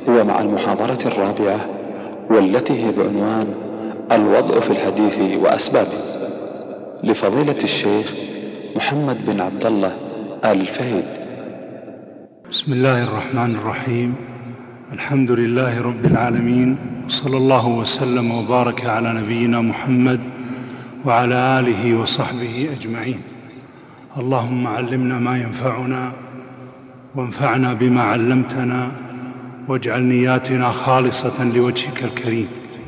ومع المحاضرة الرابعة والتي هي بعنوان الوضع في الحديث وأسبابه، لفضيلة الشيخ محمد بن عبد الله آل الفهيد. بسم الله الرحمن الرحيم. الحمد لله رب العالمين، وصلى الله وسلم وبارك على نبينا محمد وعلى آله وصحبه أجمعين. اللهم علمنا ما ينفعنا وانفعنا بما علمتنا، واجعل نياتنا خالصة لوجهك الكريم.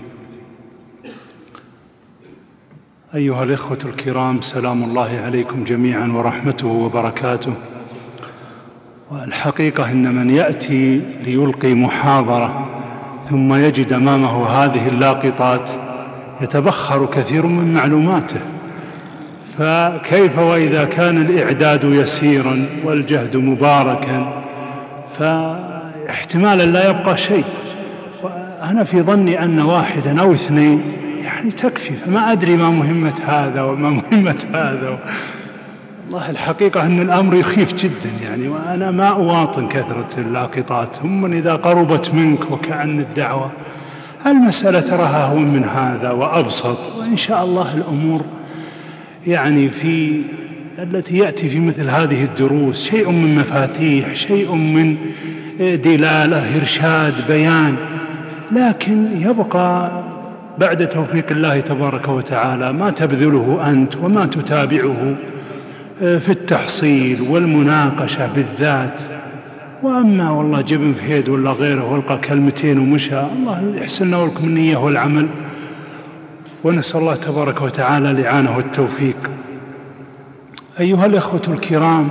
أيها الإخوة الكرام، سلام الله عليكم جميعا ورحمته وبركاته. والحقيقة إن من يأتي ليلقي محاضرة ثم يجد أمامه هذه اللاقطات يتبخر كثير من معلوماته، فكيف وإذا كان الإعداد يسيرا والجهد مباركا، فاحتمالا لا يبقى شيء. وأنا في ظني أن واحدا أو اثنين يعني تكفي، فما أدري ما مهمة هذا وما مهمة هذا. والله الحقيقة أن الأمر يخيف جدا يعني، وأنا ما أواطن كثرة اللاقطات، هم إذا قربت منك وكأن الدعوة المسألة تراها هو من هذا وأبسط. وإن شاء الله الأمور يعني في التي يأتي في مثل هذه الدروس شيء من مفاتيح، شيء من دلالة، إرشاد، بيان، لكن يبقى بعد توفيق الله تبارك وتعالى ما تبذله أنت وما تتابعه في التحصيل والمناقشة بالذات. وأما والله جبن في يد ولا غيره والقى كلمتين ومشى، الله يحسننا ولكم النية والعمل، ونسأل الله تبارك وتعالى الإعانة والتوفيق. أيها الإخوة الكرام،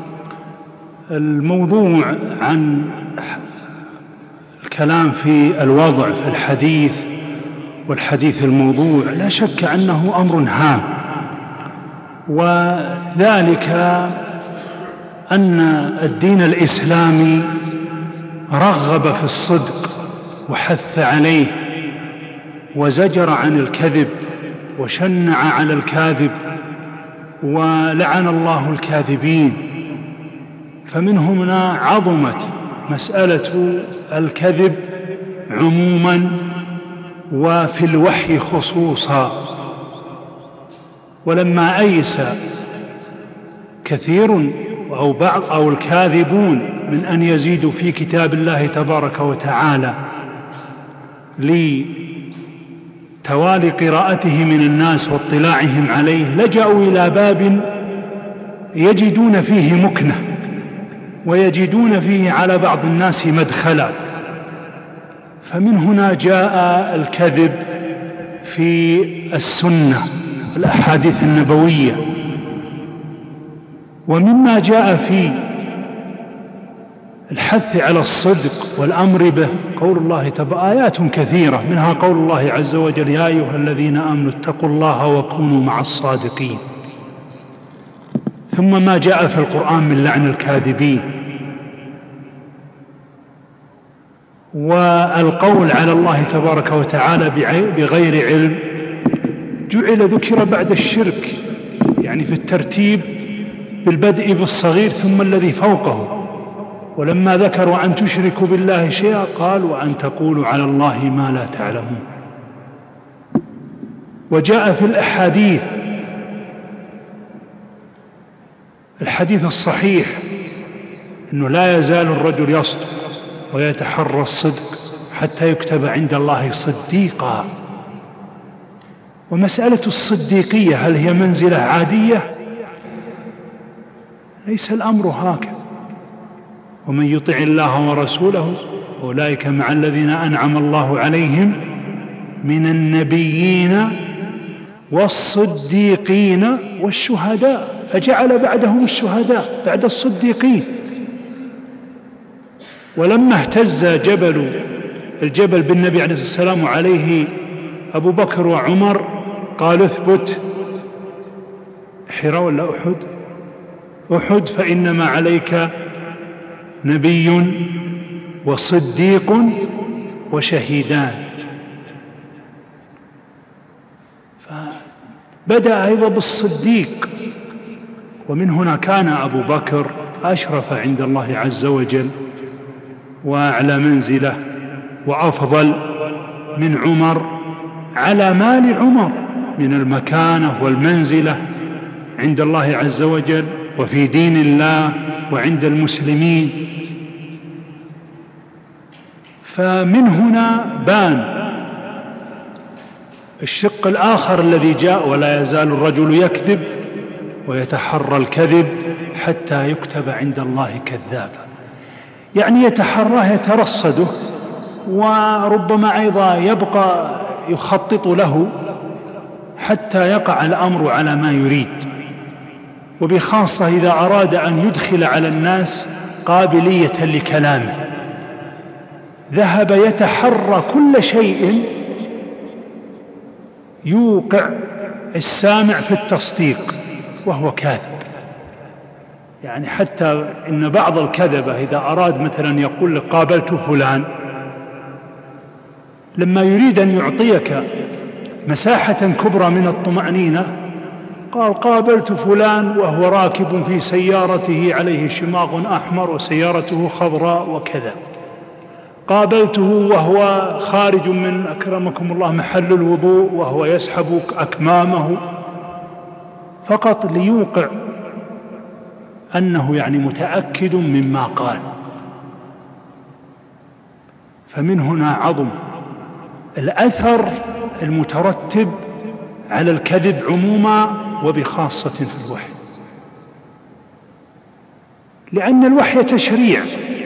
الموضوع عن الكلام في الوضع في الحديث والحديث الموضوع لا شك أنه أمر هام، وذلك أن الدين الإسلامي رغب في الصدق وحث عليه وزجر عن الكذب وشنع على الكاذب، ولعن الله الكاذبين. فمن هنا عظمت مسألة الكذب عموما وفي الوحي خصوصا. ولما أيس كثير أو بعض أو الكاذبون من أن يزيدوا في كتاب الله تبارك وتعالى لتوالي قراءته من الناس واطلاعهم عليه، لجأوا إلى باب يجدون فيه مكنة ويجدون فيه على بعض الناس مدخلا. فمن هنا جاء الكذب في السنة الأحاديث النبوية. ومما جاء في الحث على الصدق والأمر به قول الله آيات كثيرة، منها قول الله عز وجل: يا أيها الذين آمنوا اتقوا الله وكونوا مع الصادقين. ثم ما جاء في القرآن من لعن الكاذبين، والقول على الله تبارك وتعالى بغير علم جعل ذكر بعد الشرك، يعني في الترتيب بالبدء بالصغير ثم الذي فوقه. ولما ذكروا أن تشركوا بالله شيئا قال: وأن تقولوا على الله ما لا تعلمون. وجاء في الأحاديث الحديث الصحيح أنه لا يزال الرجل يصدق ويتحرى الصدق حتى يكتب عند الله صديقا. ومسألة الصديقية هل هي منزلة عادية؟ ليس الأمر هكذا. ومن يطع الله ورسوله أولئك مع الذين أنعم الله عليهم من النبيين والصديقين والشهداء، فجعل بعدهم الشهداء بعد الصديقين. ولما اهتز الجبل بالنبي عليه الصلاة والسلام عليه أبو بكر وعمر قال: اثبت. حراء ولا أحد فإنما عليك نبي وصديق وشهيدان. فبدأ أيضا بالصديق، ومن هنا كان أبو بكر أشرف عند الله عز وجل وأعلى منزلة وأفضل من عمر على مال عمر من المكانة والمنزلة عند الله عز وجل وفي دين الله وعند المسلمين. فمن هنا بان الشق الآخر الذي جاء: ولا يزال الرجل يكذب ويتحرى الكذب حتى يكتب عند الله كذابا. يعني يتحراه، يترصده، وربما أيضا يبقى يخطط له حتى يقع الأمر على ما يريد، وبخاصة إذا أراد أن يدخل على الناس قابلية لكلامه، ذهب يتحرى كل شيء يوقع السامع في التصديق وهو كاذب. يعني حتى إن بعض الكذبة إذا أراد مثلا يقول لك قابلت فلان، لما يريد أن يعطيك مساحة كبرى من الطمأنينة قال قابلت فلان وهو راكب في سيارته عليه شماغ أحمر وسيارته خضراء وكذا، قابلته وهو خارج من أكرمكم الله محل الوضوء وهو يسحب أكمامه، فقط ليوقع أنه يعني متأكد مما قال. فمن هنا عظم الأثر المترتب على الكذب عموما وبخاصة في الوحي، لأن الوحي تشريع.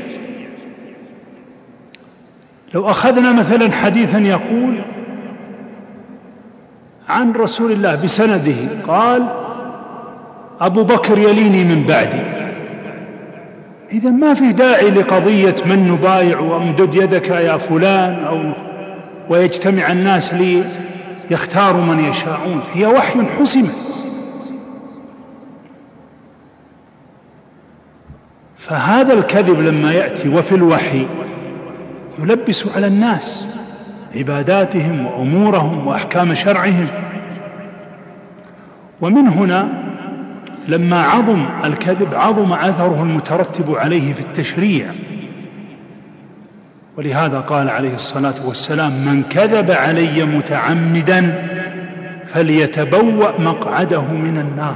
لو أخذنا مثلا حديثا يقول عن رسول الله بسنده قال أبو بكر يليني من بعدي، إذا ما في داعي لقضية من نبايع وامدد يدك يا فلان أو ويجتمع الناس ليختاروا من يشاءون، هي وحي حسم. فهذا الكذب لما يأتي وفي الوحي يلبس على الناس عباداتهم وأمورهم وأحكام شرعهم. ومن هنا لما عظم الكذب عظم أثره المترتب عليه في التشريع، ولهذا قال عليه الصلاة والسلام من كذب علي متعمدا فليتبوأ مقعده من النار.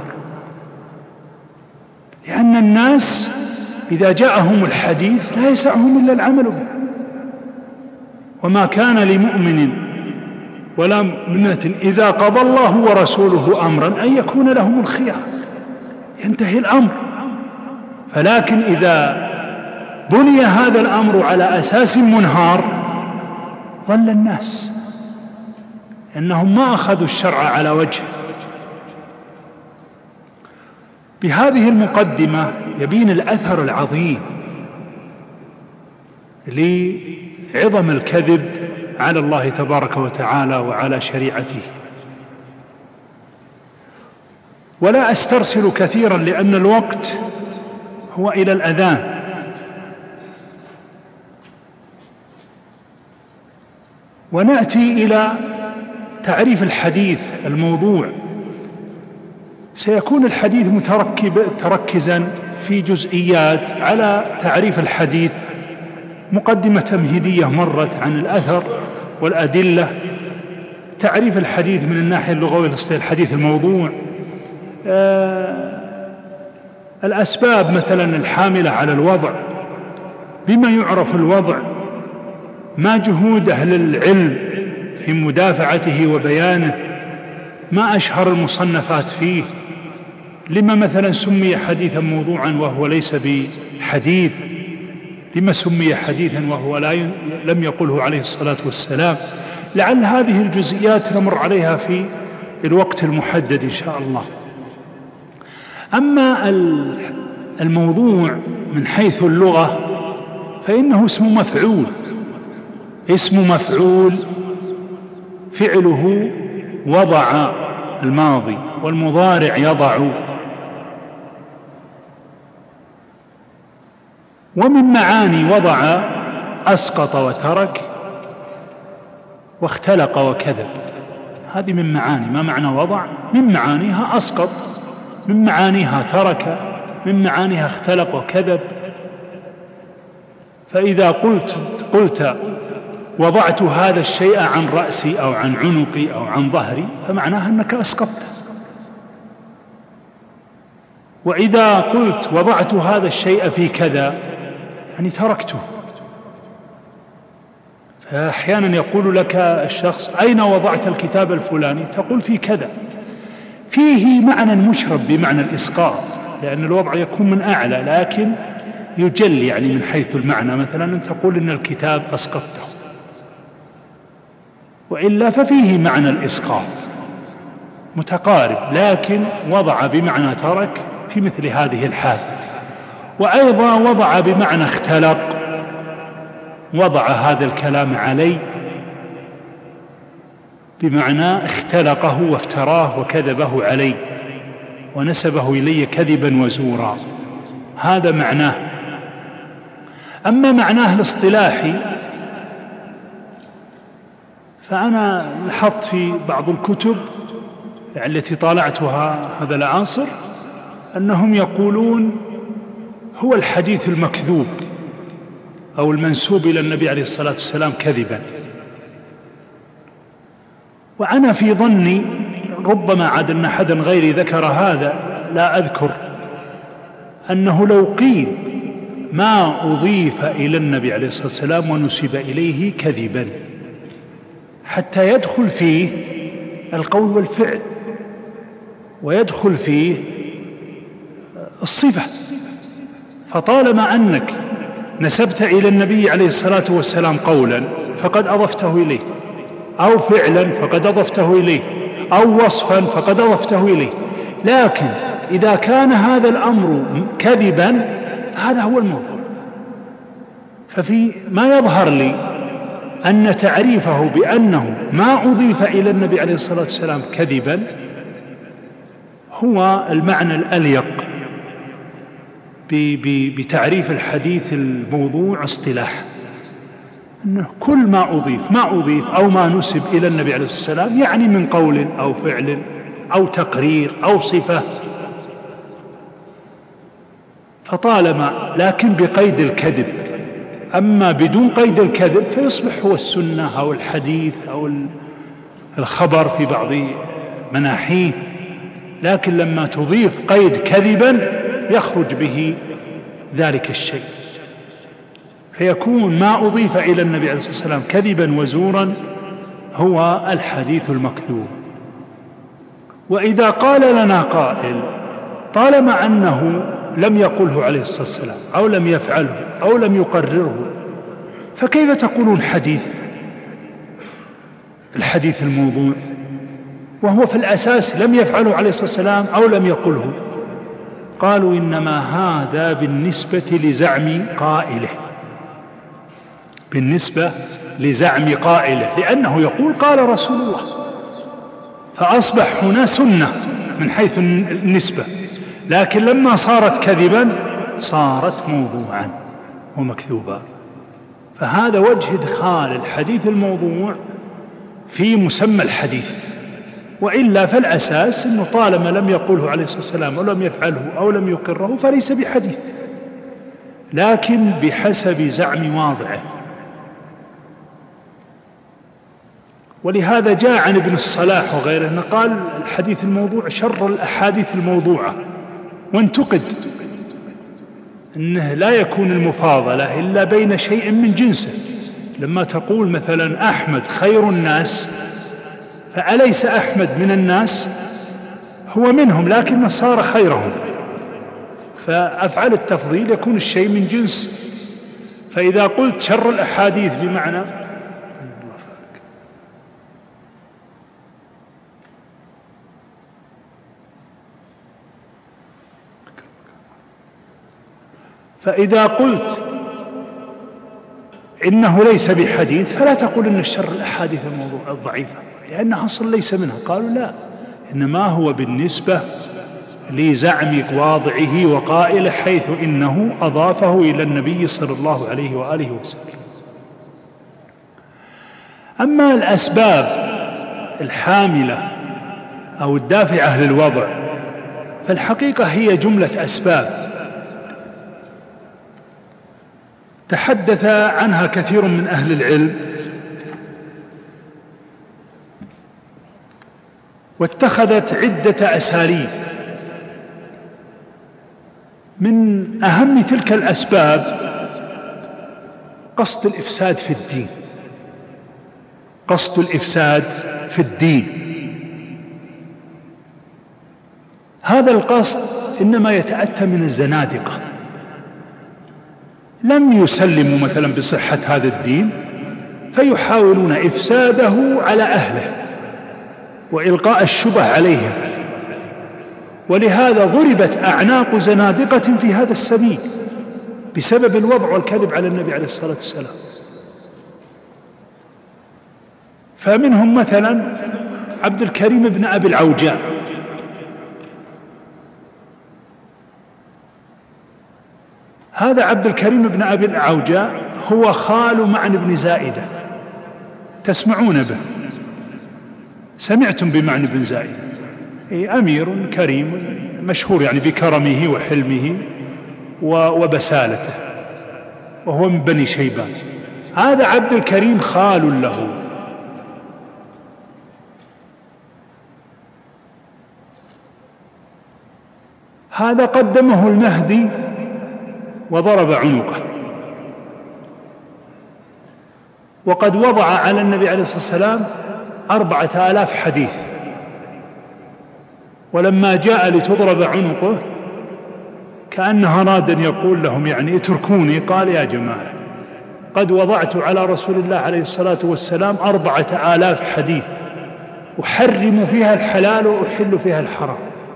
لأن الناس إذا جاءهم الحديث لا يسعهم إلا العمل به، وما كان لمؤمن ولا مؤمنة إذا قضى الله ورسوله أمرا أن يكون لهم الخيار، ينتهي الأمر. فلكن إذا بني هذا الأمر على أساس منهار ضل الناس، إنهم ما أخذوا الشرع على وجه. بهذه المقدمة يبين الأثر العظيم لعظم الكذب على الله تبارك وتعالى وعلى شريعته. ولا أسترسل كثيرا لأن الوقت هو إلى الأذان. ونأتي إلى تعريف الحديث الموضوع. سيكون الحديث متركزا في جزئيات على تعريف الحديث، مقدمة تمهيدية مرت عن الأثر والأدلة، تعريف الحديث من الناحية اللغوية الحديث الموضوع، الأسباب مثلا الحاملة على الوضع، بما يعرف الوضع، ما جهود أهل العلم في مدافعته وبيانه، ما أشهر المصنفات فيه، لما مثلا سمي حديثا موضوعا وهو ليس بحديث، لما سمي حديثا وهو لم يقله عليه الصلاة والسلام. لعل هذه الجزئيات نمر عليها في الوقت المحدد إن شاء الله. أما الموضوع من حيث اللغة فإنه اسم مفعول، اسم مفعول فعله وضع الماضي والمضارع يضع. ومن معاني وضع أسقط وترك واختلق وكذب، هذه من معاني. ما معنى وضع؟ من معانيها أسقط، من معانيها ترك، من معانيها اختلق وكذب. فإذا قلت وضعت هذا الشيء عن رأسي أو عن عنقي أو عن ظهري فمعناها أنك أسقطت. وإذا قلت وضعت هذا الشيء في كذا يعني تركته. فأحيانا يقول لك الشخص أين وضعت الكتاب الفلاني؟ تقول في كذا، فيه معنى مشرب بمعنى الإسقاط، لأن الوضع يكون من أعلى لكن يجل يعني من حيث المعنى. مثلا أن تقول إن الكتاب أسقطته، وإلا ففيه معنى الإسقاط متقارب، لكن وضع بمعنى ترك في مثل هذه الحال. وأيضا وضع بمعنى اختلق، وضع هذا الكلام علي بمعنى اختلقه وافتراه وكذبه علي ونسبه إلي كذبا وزورا، هذا معناه. أما معناه الاصطلاحي فأنا لاحظت في بعض الكتب التي طالعتها هذا العصر أنهم يقولون هو الحديث المكذوب أو المنسوب إلى النبي عليه الصلاة والسلام كذبا. وأنا في ظني ربما عاد أن أحدا غيري ذكر هذا لا أذكر، أنه لو قيل ما أضيف إلى النبي عليه الصلاة والسلام ونسب إليه كذبا حتى يدخل فيه القول والفعل ويدخل فيه الصفة، فطالما أنك نسبت إلى النبي عليه الصلاة والسلام قولا فقد أضفته إليه، أو فعلا فقد أضفته إليه، أو وصفا فقد أضفته إليه. لكن إذا كان هذا الأمر كذبا هذا هو الموضوع. ففي ما يظهر لي أن تعريفه بأنه ما أضيف إلى النبي عليه الصلاة والسلام كذبا هو المعنى الأليق بتعريف الحديث الموضوع اصطلاحا، أنه كل ما أضيف أو ما نسب إلى النبي عليه الصلاة والسلام يعني من قول أو فعل أو تقرير أو صفة، فطالما لكن بقيد الكذب. أما بدون قيد الكذب فيصبح هو السنة أو الحديث أو الخبر في بعض مناحيه، لكن لما تضيف قيد كذبا يخرج به ذلك الشيء، فيكون ما أضيف إلى النبي عليه الصلاة والسلام كذبا وزورا هو الحديث المكذوب. وإذا قال لنا قائل طالما أنه لم يقله عليه الصلاة والسلام أو لم يفعله أو لم يقرره فكيف تقولون الحديث الموضوع وهو في الأساس لم يفعله عليه الصلاة والسلام أو لم يقله؟ قالوا إنما هذا بالنسبة لزعم قائله، بالنسبة لزعم قائله، لأنه يقول قال رسول الله، فأصبح هنا سنة من حيث النسبة، لكن لما صارت كذبا صارت موضوعا ومكذوبا. فهذا وجه إدخال الحديث الموضوع في مسمى الحديث. وإلا فالأساس أنه طالما لم يقوله عليه الصلاة والسلام أو لم يفعله أو لم يقره فليس بحديث، لكن بحسب زعم واضعه. ولهذا جاء عن ابن الصلاح وغيره أنه قال الحديث الموضوع شر الأحاديث الموضوعة، وانتقد أنه لا يكون المفاضلة إلا بين شيء من جنسه. لما تقول مثلا أحمد خير الناس فأليس أحمد من الناس؟ هو منهم لكنه صار خيرهم، فأفعل التفضيل يكون الشيء من جنس. فإذا قلت شر الأحاديث بمعنى فإذا قلت إنه ليس بحديث فلا تقول إن الشر الأحاديث الموضوع الضعيفة، لأنها أصلا ليس منها. قالوا لا، إنما هو بالنسبة لزعم واضعه وقائله، حيث إنه أضافه إلى النبي صلى الله عليه وآله وسلم. أما الأسباب الحاملة أو الدافعة للوضع فالحقيقة هي جملة أسباب تحدث عنها كثير من أهل العلم واتخذت عدة أساليب. من أهم تلك الأسباب قصد الإفساد في الدين، قصد الإفساد في الدين. هذا القصد إنما يتأتى من الزنادقة، لم يسلموا مثلا بصحة هذا الدين فيحاولون إفساده على أهله وإلقاء الشبه عليهم، ولهذا ضربت أعناق زنادقة في هذا السبيل بسبب الوضع والكذب على النبي عليه الصلاة والسلام. فمنهم مثلا عبد الكريم بن أبي العوجاء، هذا عبد الكريم بن أبي العوجاء هو خال معن بن زائدة، تسمعون به، سمعتم بمعن بن زائدة، أمير كريم مشهور يعني بكرمه وحلمه وبسالته، وهو من بني شيبان. هذا عبد الكريم خال له، هذا قدمه المهدي وضرب عنقه، وقد وضع على النبي عليه الصلاة والسلام 4000 حديث، ولما جاء لتضرب عنقه كأنه أراد أن يقول لهم يعني اتركوني، قال يا جماعة قد وضعت على رسول الله عليه الصلاة والسلام 4000 حديث أحرم فيها الحلال وأحل فيها الحرام،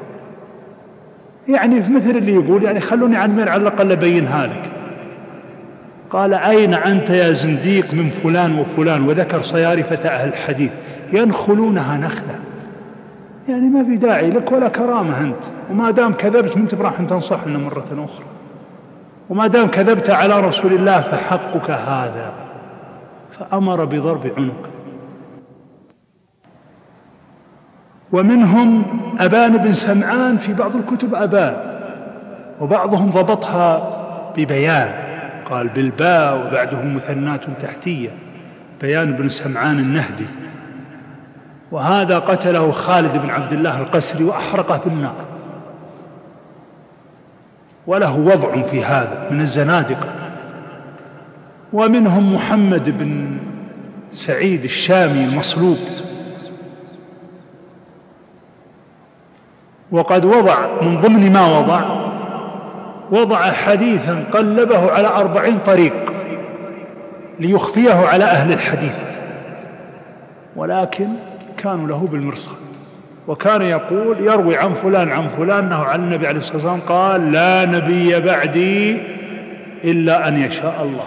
يعني مثل اللي يقول يعني خلوني عن مير على الأقل أبينها لك. قال أين أنت يا زنديق من فلان وفلان، وذكر صيارفة أهل الحديث ينخلونها نخلة، يعني ما في داعي لك ولا كرامة أنت، وما دام كذبت من تبراح تنصحنا مرة أخرى، وما دام كذبت على رسول الله فحقك هذا، فأمر بضرب عنق. ومنهم أبان بن سمعان، في بعض الكتب أبان، وبعضهم ضبطها ببيان، قال بالباء وبعدهم مثنات تحتية، بيان بن سمعان النهدي، وهذا قتله خالد بن عبد الله القسري وأحرقه بالنار، وله وضع في هذا من الزنادقة. ومنهم محمد بن سعيد الشامي المصلوب، وقد وضع من ضمن ما وضع حديثا قلبه على 40 طريق ليخفيه على أهل الحديث، ولكن كانوا له بالمرصاد، وكان يقول يروي عن فلان عن فلان أنه عن النبي عليه الصلاة والسلام قال لا نبي بعدي إلا أن يشاء الله،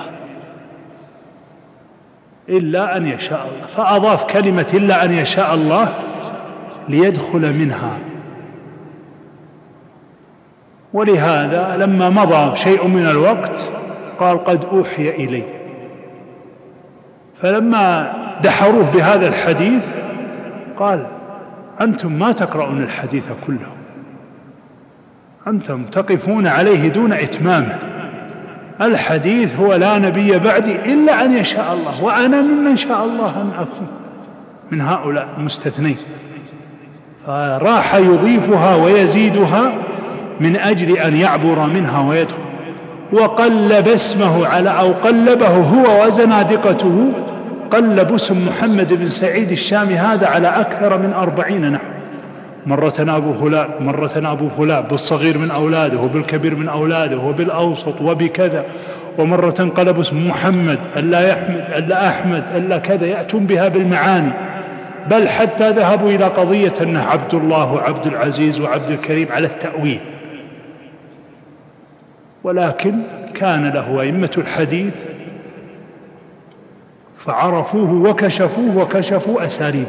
إلا أن يشاء الله، فأضاف كلمة إلا أن يشاء الله ليدخل منها. ولهذا لما مضى شيء من الوقت قال قد أوحي إلي، فلما دحروه بهذا الحديث قال أنتم ما تقرؤون الحديث كله، أنتم تقفون عليه دون إتمامه، الحديث هو لا نبي بعدي إلا أن يشاء الله، وأنا ممن شاء الله أن أكون من هؤلاء المستثنين. فراح يضيفها ويزيدها من أجل أن يعبر منها ويدخل، وقلب اسمه على أو قلبه هو وزنادقته، قلب اسم محمد بن سعيد الشامي هذا على أكثر من 40 نحو، مرة أبو فلان، مرة أبو فلان، بالصغير من أولاده وبالكبير من أولاده وبالأوسط وبكذا، ومرة قلب اسم محمد ألا يحمد ألا أحمد ألا كذا، يأتون بها بالمعاني، بل حتى ذهبوا إلى قضية أنه عبد الله وعبد العزيز وعبد الكريم على التأويل. ولكن كان له أئمة الحديث فعرفوه وكشفوا أساليبه،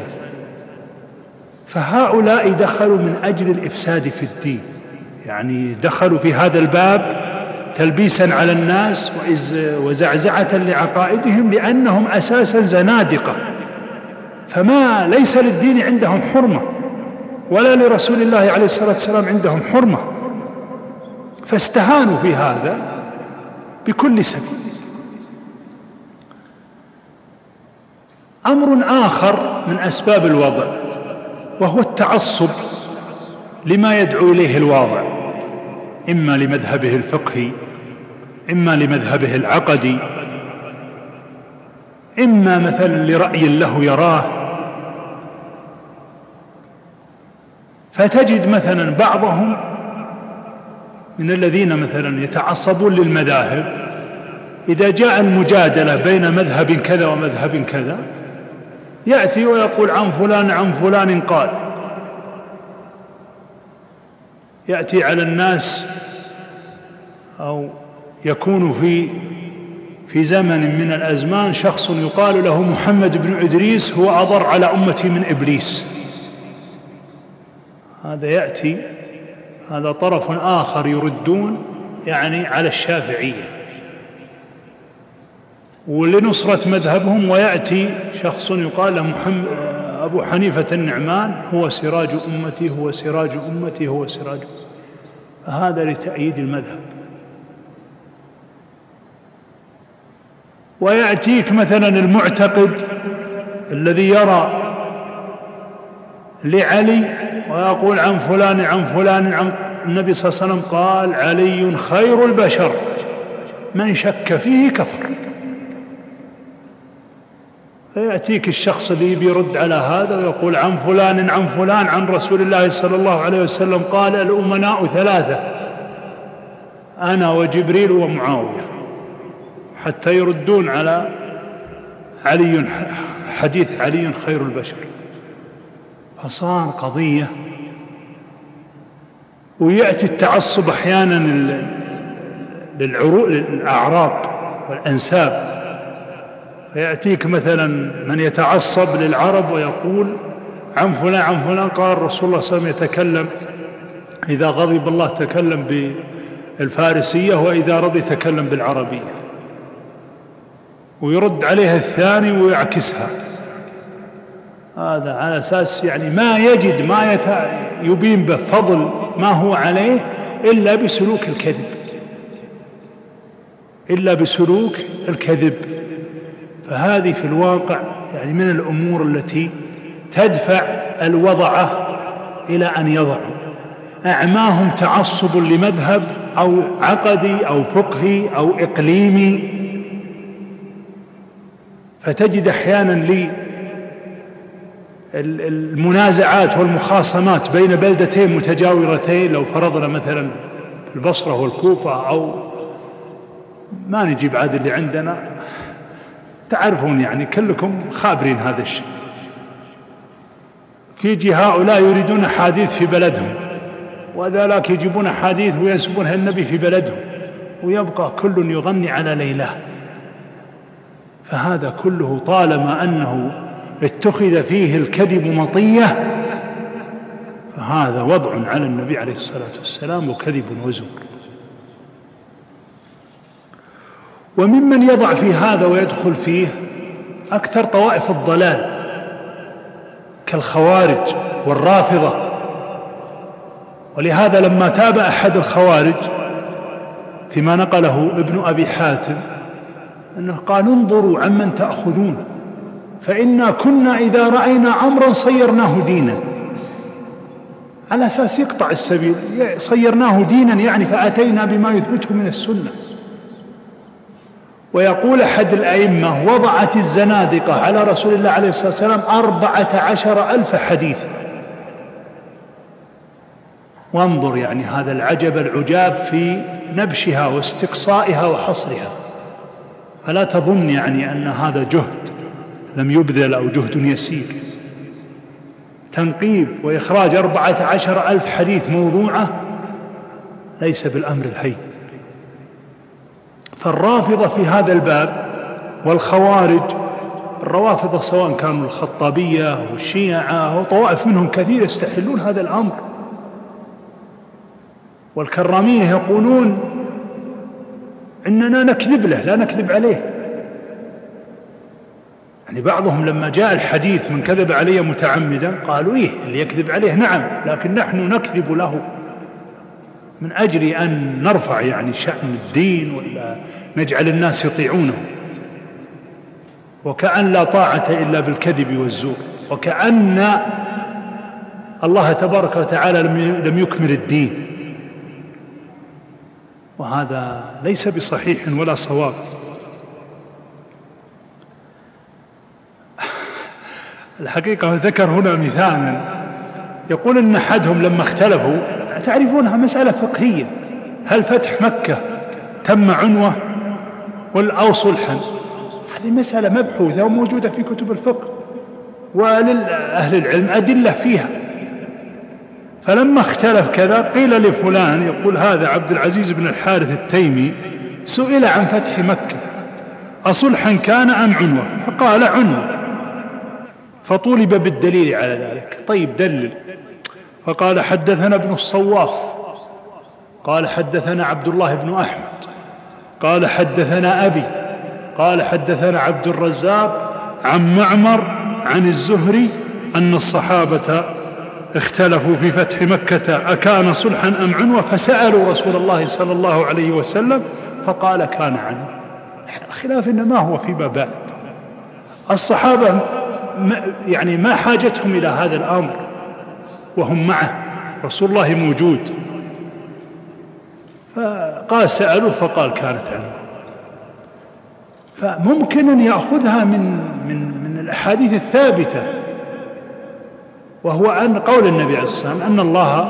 فهؤلاء دخلوا من أجل الإفساد في الدين، يعني دخلوا في هذا الباب تلبيسا على الناس وزعزعة لعقائدهم، لأنهم أساسا زنادقة، فما ليس للدين عندهم حرمة ولا لرسول الله عليه الصلاة والسلام عندهم حرمة، فاستهانوا في هذا بكل سبيل. أمر آخر من أسباب الوضع وهو التعصب لما يدعو إليه الواضع، إما لمذهبه الفقهي، إما لمذهبه العقدي، إما مثلا لرأي له يراه. فتجد مثلا بعضهم من الذين مثلا يتعصبون للمذاهب إذا جاء المجادلة بين مذهب كذا ومذهب كذا يأتي ويقول عن فلان عن فلان قال. يأتي على الناس أو يكون في زمن من الأزمان شخص يقال له محمد بن إدريس هو أضر على أمتي من إبليس. هذا يأتي، هذا طرف آخر يردون يعني على الشافعية ولنصرة مذهبهم، ويأتي شخص يقال له أبو حنيفة النعمان هو سراج أمتي هو سراج أمتي هو سراج. هذا لتأييد المذهب. ويأتيك مثلا المعتقد الذي يرى لعلي ويقول عن فلان عن فلان عن النبي صلى الله عليه وسلم قال علي خير البشر من شك فيه كفر. فيأتيك الشخص اللي بيرد على هذا ويقول عن فلان عن فلان عن رسول الله صلى الله عليه وسلم قال الأمناء ثلاثة أنا وجبريل ومعاوية، حتى يردون على علي حديث علي خير البشر. فصار قضية. ويأتي التعصب أحيانا للأعراق والأنساب. فيأتيك مثلا من يتعصب للعرب ويقول عن فلان عن فلان قال رسول الله صلى الله عليه وسلم يتكلم إذا غضب الله تكلم بالفارسية وإذا رضي تكلم بالعربية، ويرد عليها الثاني ويعكسها. هذا على أساس يعني ما يجد ما يبين بفضل ما هو عليه إلا بسلوك الكذب، إلا بسلوك الكذب. فهذه في الواقع يعني من الأمور التي تدفع الوضعة إلى أن يضعوا. أعماهم تعصب لمذهب أو عقدي أو فقهي أو إقليمي. فتجد أحيانا المنازعات والمخاصمات بين بلدتين متجاورتين، لو فرضنا مثلا البصرة والكوفة، أو ما نجيب عاد اللي عندنا، تعرفون يعني كلكم خابرين هذا الشيء. في هؤلاء يريدون حديث في بلدهم، وذلك يجيبون حديث وينسبونها النبي في بلدهم، ويبقى كل يغني على ليلاه. فهذا كله طالما أنه اتخذ فيه الكذب مطية فهذا وضع على النبي عليه الصلاة والسلام وكذب وزور. وممن يضع في هذا ويدخل فيه أكثر طوائف الضلال كالخوارج والرافضة. ولهذا لما تاب أحد الخوارج فيما نقله ابن أبي حاتم أنه قال انظروا عمن تأخذون فإنا كنا إذا رأينا أمرا صيرناه دينا، على أساس يقطع السبيل. صيرناه دينا يعني فأتينا بما يثبته من السنة. ويقول أحد الأئمة وضعت الزنادقة على رسول الله عليه الصلاة والسلام 14,000 حديث. وانظر يعني هذا العجب العجاب في نبشها واستقصائها وحصرها. فلا تظن يعني أن هذا جهد لم يبذل أو جهد يسير. تنقيب وإخراج 14,000 حديث موضوعة ليس بالأمر الهين. فالرافضة في هذا الباب والخوارج، الروافضة سواء كانوا الخطابية والشيعة وطوائف منهم كثير يستحلون هذا الأمر. والكرامية يقولون إننا نكذب له لا نكذب عليه. يعني بعضهم لما جاء الحديث من كذب علي متعمدا قالوا إيه اللي يكذب عليه نعم، لكن نحن نكذب له من أجل أن نرفع يعني شأن الدين ولا نجعل الناس يطيعونه. وكأن لا طاعة إلا بالكذب والزور، وكأن الله تبارك وتعالى لم يكمل الدين، وهذا ليس بصحيح ولا صواب. الحقيقة ذكر هنا مثالا، يقول إن أحدهم لما اختلفوا، تعرفونها مسألة فقهية، هل فتح مكة تم عنوة أو صلحا؟ هذه مسألة مبحوثة وموجودة في كتب الفقه، وللأهل العلم أدلة فيها. فلما اختلف كذا قيل لفلان، يقول هذا عبد العزيز بن الحارث التيمي، سئل عن فتح مكة أصلحا كان أم عنوة؟ فقال عنوة، فطولب بالدليل على ذلك. طيب دلل. فقال حدثنا ابن الصواف قال حدثنا عبد الله بن أحمد قال حدثنا أبي قال حدثنا عبد الرزاق عن معمر عن الزهري أن الصحابة اختلفوا في فتح مكة أكان صلحا أم عنوة، فسألوا رسول الله صلى الله عليه وسلم فقال كان عنوة. خلاف إنما هو فيما بعد. الصحابة يعني ما حاجتهم إلى هذا الأمر وهم معه، رسول الله موجود، فقال سألوا فقال كانت عنوة. فممكن أن يأخذها من الأحاديث الثابتة، وهو عن قول النبي عليه الصلاة والسلام أن الله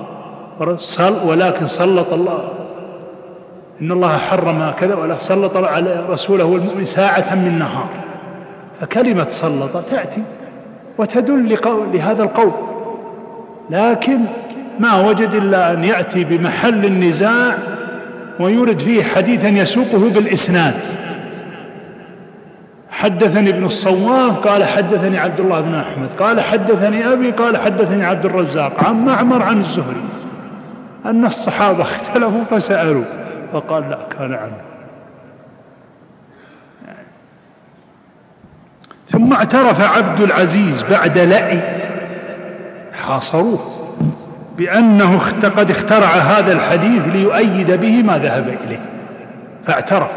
ولكن سلط الله، إن الله حرم كذا ولا سلط على رسوله والمؤمن ساعة من نهار. فكلمة سلط تأتي وتدل لهذا القول، لكن ما وجد إلا أن يأتي بمحل النزاع ويورد فيه حديثا يسوقه بالإسناد. حدثني ابن الصواف قال حدثني عبد الله بن أحمد قال حدثني أبي قال حدثني عبد الرزاق عن معمر عن الزهري أن الصحابة اختلفوا فسألوا فقال لا كان عنه. ثم اعترف عبد العزيز بعد لأي حاصروه بأنه قد اخترع هذا الحديث ليؤيد به ما ذهب إليه، فاعترف.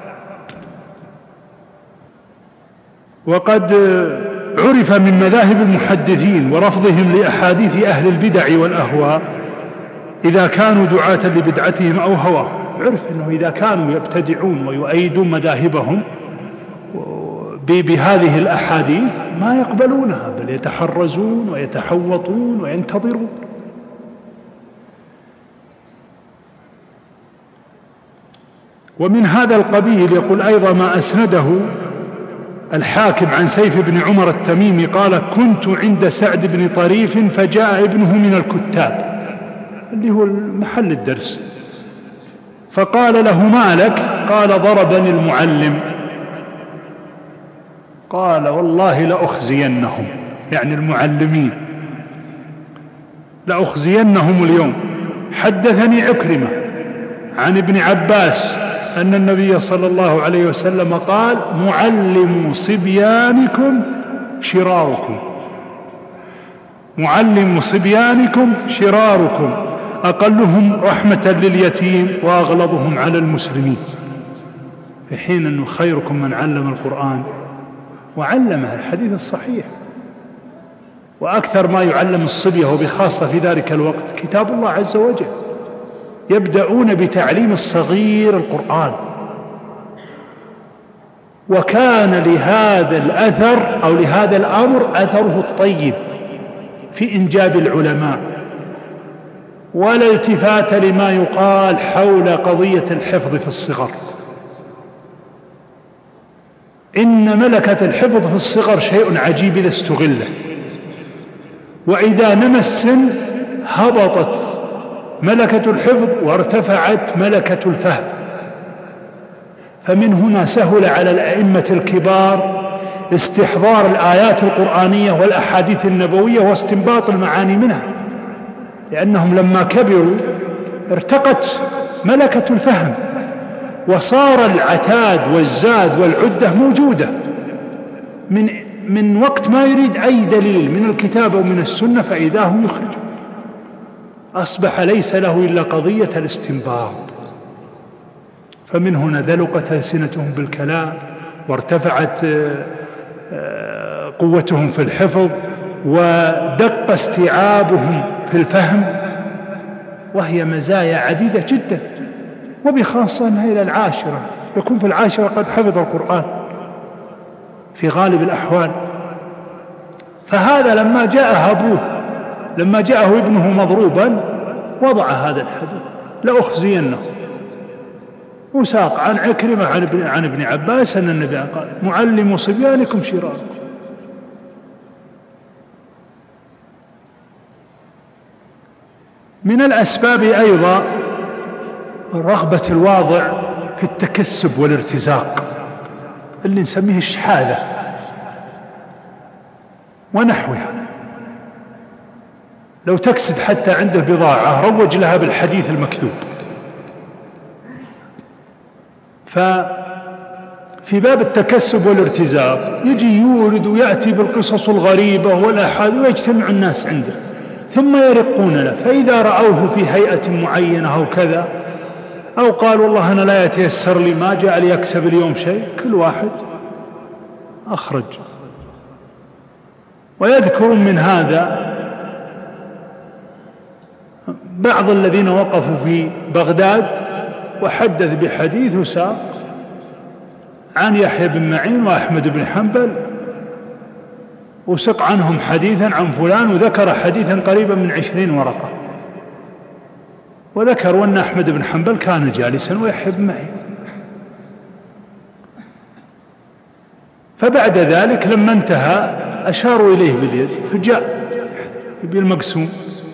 وقد عرف من مذاهب المحدثين ورفضهم لأحاديث أهل البدع والأهواء إذا كانوا دعاة لبدعتهم أو هواهم، عرف أنه إذا كانوا يبتدعون ويؤيدون مذاهبهم بهذه الأحاديث ما يقبلونها، بل يتحرزون ويتحوطون وينتظرون. ومن هذا القبيل يقول أيضا ما أسنده الحاكم عن سيف بن عمر التميمي قال كنت عند سعد بن طريف فجاء ابنه من الكتاب اللي هو محل الدرس، فقال له ما لك؟ قال ضربني المعلم. قال والله لأخزينهم، يعني المعلمين لأخزينهم اليوم. حدثني عكرمة عن ابن عباس أن النبي صلى الله عليه وسلم قال معلم صبيانكم شراركم، معلم صبيانكم شراركم، أقلهم رحمة لليتيم وأغلظهم على المسلمين، في حين أنه خيركم من علم القرآن وعلمه الحديث الصحيح. وأكثر ما يعلم الصبية وبخاصة في ذلك الوقت كتاب الله عز وجل، يبدأون بتعليم الصغير القرآن. وكان لهذا الأثر أو لهذا الأمر أثره الطيب في إنجاب العلماء، ولا التفات لما يقال حول قضية الحفظ في الصغر. إن ملكة الحفظ في الصغر شيء عجيب إذا استغلت، وإذا نمى السن هبطت ملكة الحفظ وارتفعت ملكة الفهم. فمن هنا سهل على الأئمة الكبار استحضار الآيات القرآنية والأحاديث النبوية واستنباط المعاني منها، لأنهم لما كبروا ارتقت ملكة الفهم، وصار العتاد والزاد والعدة موجودة من وقت ما يريد أي دليل من الكتاب ومن السنة فإذا هو يخرج. أصبح ليس له إلا قضية الاستنباط. فمن هنا ذلقت ألسنتهم بالكلام، وارتفعت قوتهم في الحفظ، ودق استيعابهم في الفهم، وهي مزايا عديدة جدا، وبخاصة أنها إلى العاشرة، يكون في العاشرة قد حفظ القرآن في غالب الأحوال. فهذا لما جاءه ابنه مضروبا وضع هذا الحديث لأخزينه، وساق عن عكرمة عن ابن عباس أن النبي قال: معلم صبيانكم شراركم. من الأسباب أيضا رغبة الواضع في التكسب والارتزاق اللي نسميه الشحاذة ونحوها. لو تكسد حتى عنده بضاعة روج لها بالحديث المكذوب. ففي باب التكسب والارتزاق يجي يورد ويأتي بالقصص الغريبة والأحاديث ويجتمع الناس عنده ثم يرقون له، فإذا رأوه في هيئة معينة أو كذا، أو قال والله أنا لا يتيسر لي، ما جاء ليكسب اليوم شيء، كل واحد أخرج. ويذكرون من هذا بعض الذين وقفوا في بغداد وحدث بحديث وساق عن يحيى بن معين وأحمد بن حنبل، وسق عنهم حديثا عن فلان، وذكر حديثا قريبا من 20 ورقة، وذكروا أن أحمد بن حنبل كان جالسا ويحيى بن معين. فبعد ذلك لما انتهى أشاروا إليه باليد، فجاء بالمقسوم،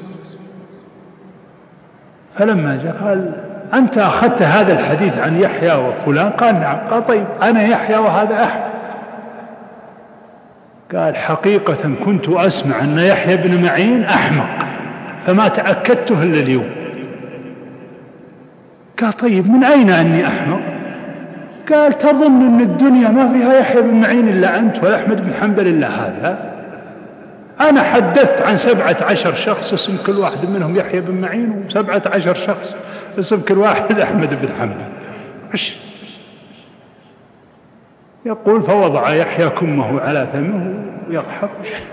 فلما جاء قال: أنت أخذت هذا الحديث عن يحيى وفلان؟ قال: نعم. قال: طيب أنا يحيى وهذا أحمد. قال: حقيقة كنت أسمع أن يحيى بن معين أحمق، فما تأكدته إلا اليوم. قال: طيب من أين أني أحمق؟ قال: تظن أن الدنيا ما فيها يحيى بن معين إلا أنت، ولا أحمد بن حنبل إلا هذا؟ أنا حدثت عن 17 شخص اسم كل واحد منهم يحيى بن معين، و17 شخص اسم كل واحد أحمد بن حنبل. يقول: فوضع يحيى كمه على فمه ويضحك،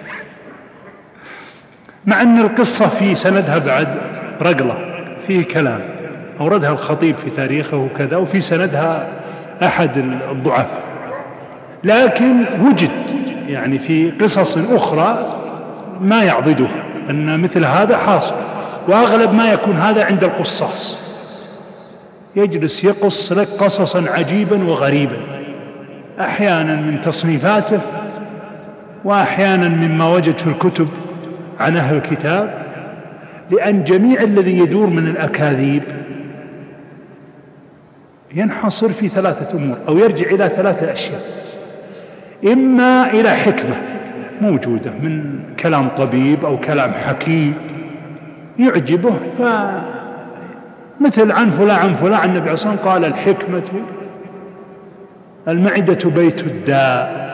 مع أن القصة في سندها بعد رجلة فيه كلام، أوردها الخطيب في تاريخه وكذا، وفي سندها أحد الضعفاء، لكن وجد يعني في قصص أخرى ما يعضده أن مثل هذا حاصل. وأغلب ما يكون هذا عند القصاص، يجلس يقص لك قصصا عجيبا وغريبا، أحيانا من تصنيفاته، وأحيانا مما وجد في الكتب عن أهل الكتاب، لأن جميع الذي يدور من الأكاذيب ينحصر في 3 أمور، أو يرجع إلى 3 أشياء: إما إلى حكمة موجودة من كلام طبيب أو كلام حكيم يعجبه، مثل عن فلان النبي عليه الصلاة والسلام قال: الحكمة المعدة بيت الداء،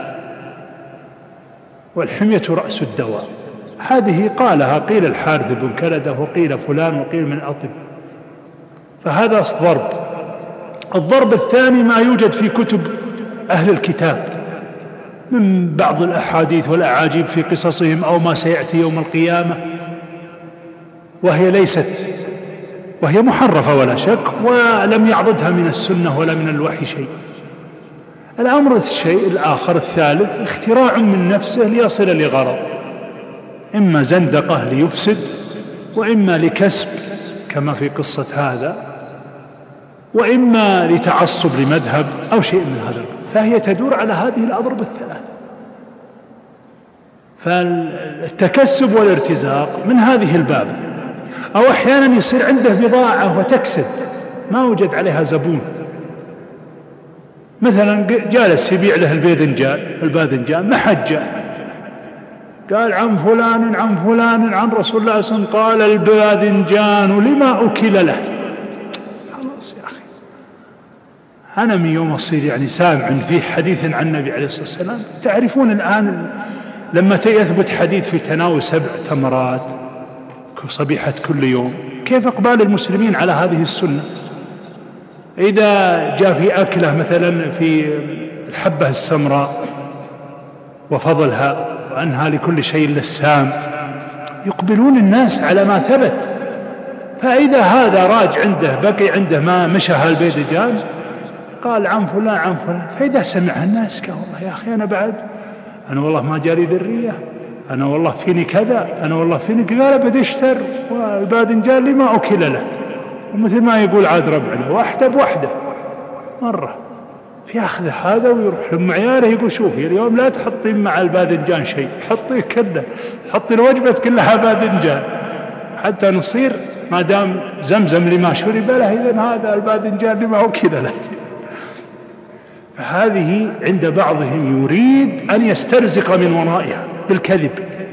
والحمية رأس الدواء. هذه قالها، قيل الحارث بن كلدة، وقيل فلان، وقيل من أطب. فهذا ضرب. الضرب الثاني ما يوجد في كتب أهل الكتاب من بعض الأحاديث والأعاجيب في قصصهم أو ما سيأتي يوم القيامة، وهي محرفة ولا شك، ولم يعضدها من السنة ولا من الوحي شيء. الأمر الشيء الآخر الثالث اختراع من نفسه ليصل لغرض، إما زندقة ليفسد، وإما لكسب كما في قصة هذا، وإما لتعصب لمذهب أو شيء من هذا. فهي تدور على هذه الأضرب الثلاث. فالتكسب والارتزاق من هذه الباب. أو أحيانا يصير عنده بضاعة وتكسد ما وجد عليها زبون، مثلا جالس يبيع له الباذنجان، ما حد جاء، قال: عن فلان عن رسول الله صلى الله عليه وسلم قال: الباذنجان لما أكل له. خلاص يا أخي، أنا من يوم أصير يعني سامع فيه حديث عن النبي عليه الصلاة والسلام. تعرفون الآن لما يثبت حديث في تناول 7 تمرات صبيحة كل يوم، كيف إقبال المسلمين على هذه السنة؟ إذا جاء في أكله مثلا في الحبة السمراء وفضلها وأنها لكل شيء لسام، يقبلون الناس على ما ثبت. فإذا هذا راج عنده بقي عنده ما مشى هالبيدجان قال عن فلان عن فلان، فإذا سمعها الناس قال والله يا أخي أنا والله ما جاري ذرية، أنا والله فيني كذا، أنا والله فيني قال بدشتر والباذنجان لي ما أكل له. ومثل ما يقول عاد ربعنا واحدة بوحدة مرة فيأخذ هذا ويروح لأم عياله يقول شوفي اليوم لا تحطين مع الباذنجان شيء، حطيه كله، حطي الوجبة كلها باذنجان حتى نصير ما دام زمزم لما شرب له إذن هذا الباذنجان لما أكل له. فهذه عند بعضهم يريد أن يسترزق من ورائها بالكذب.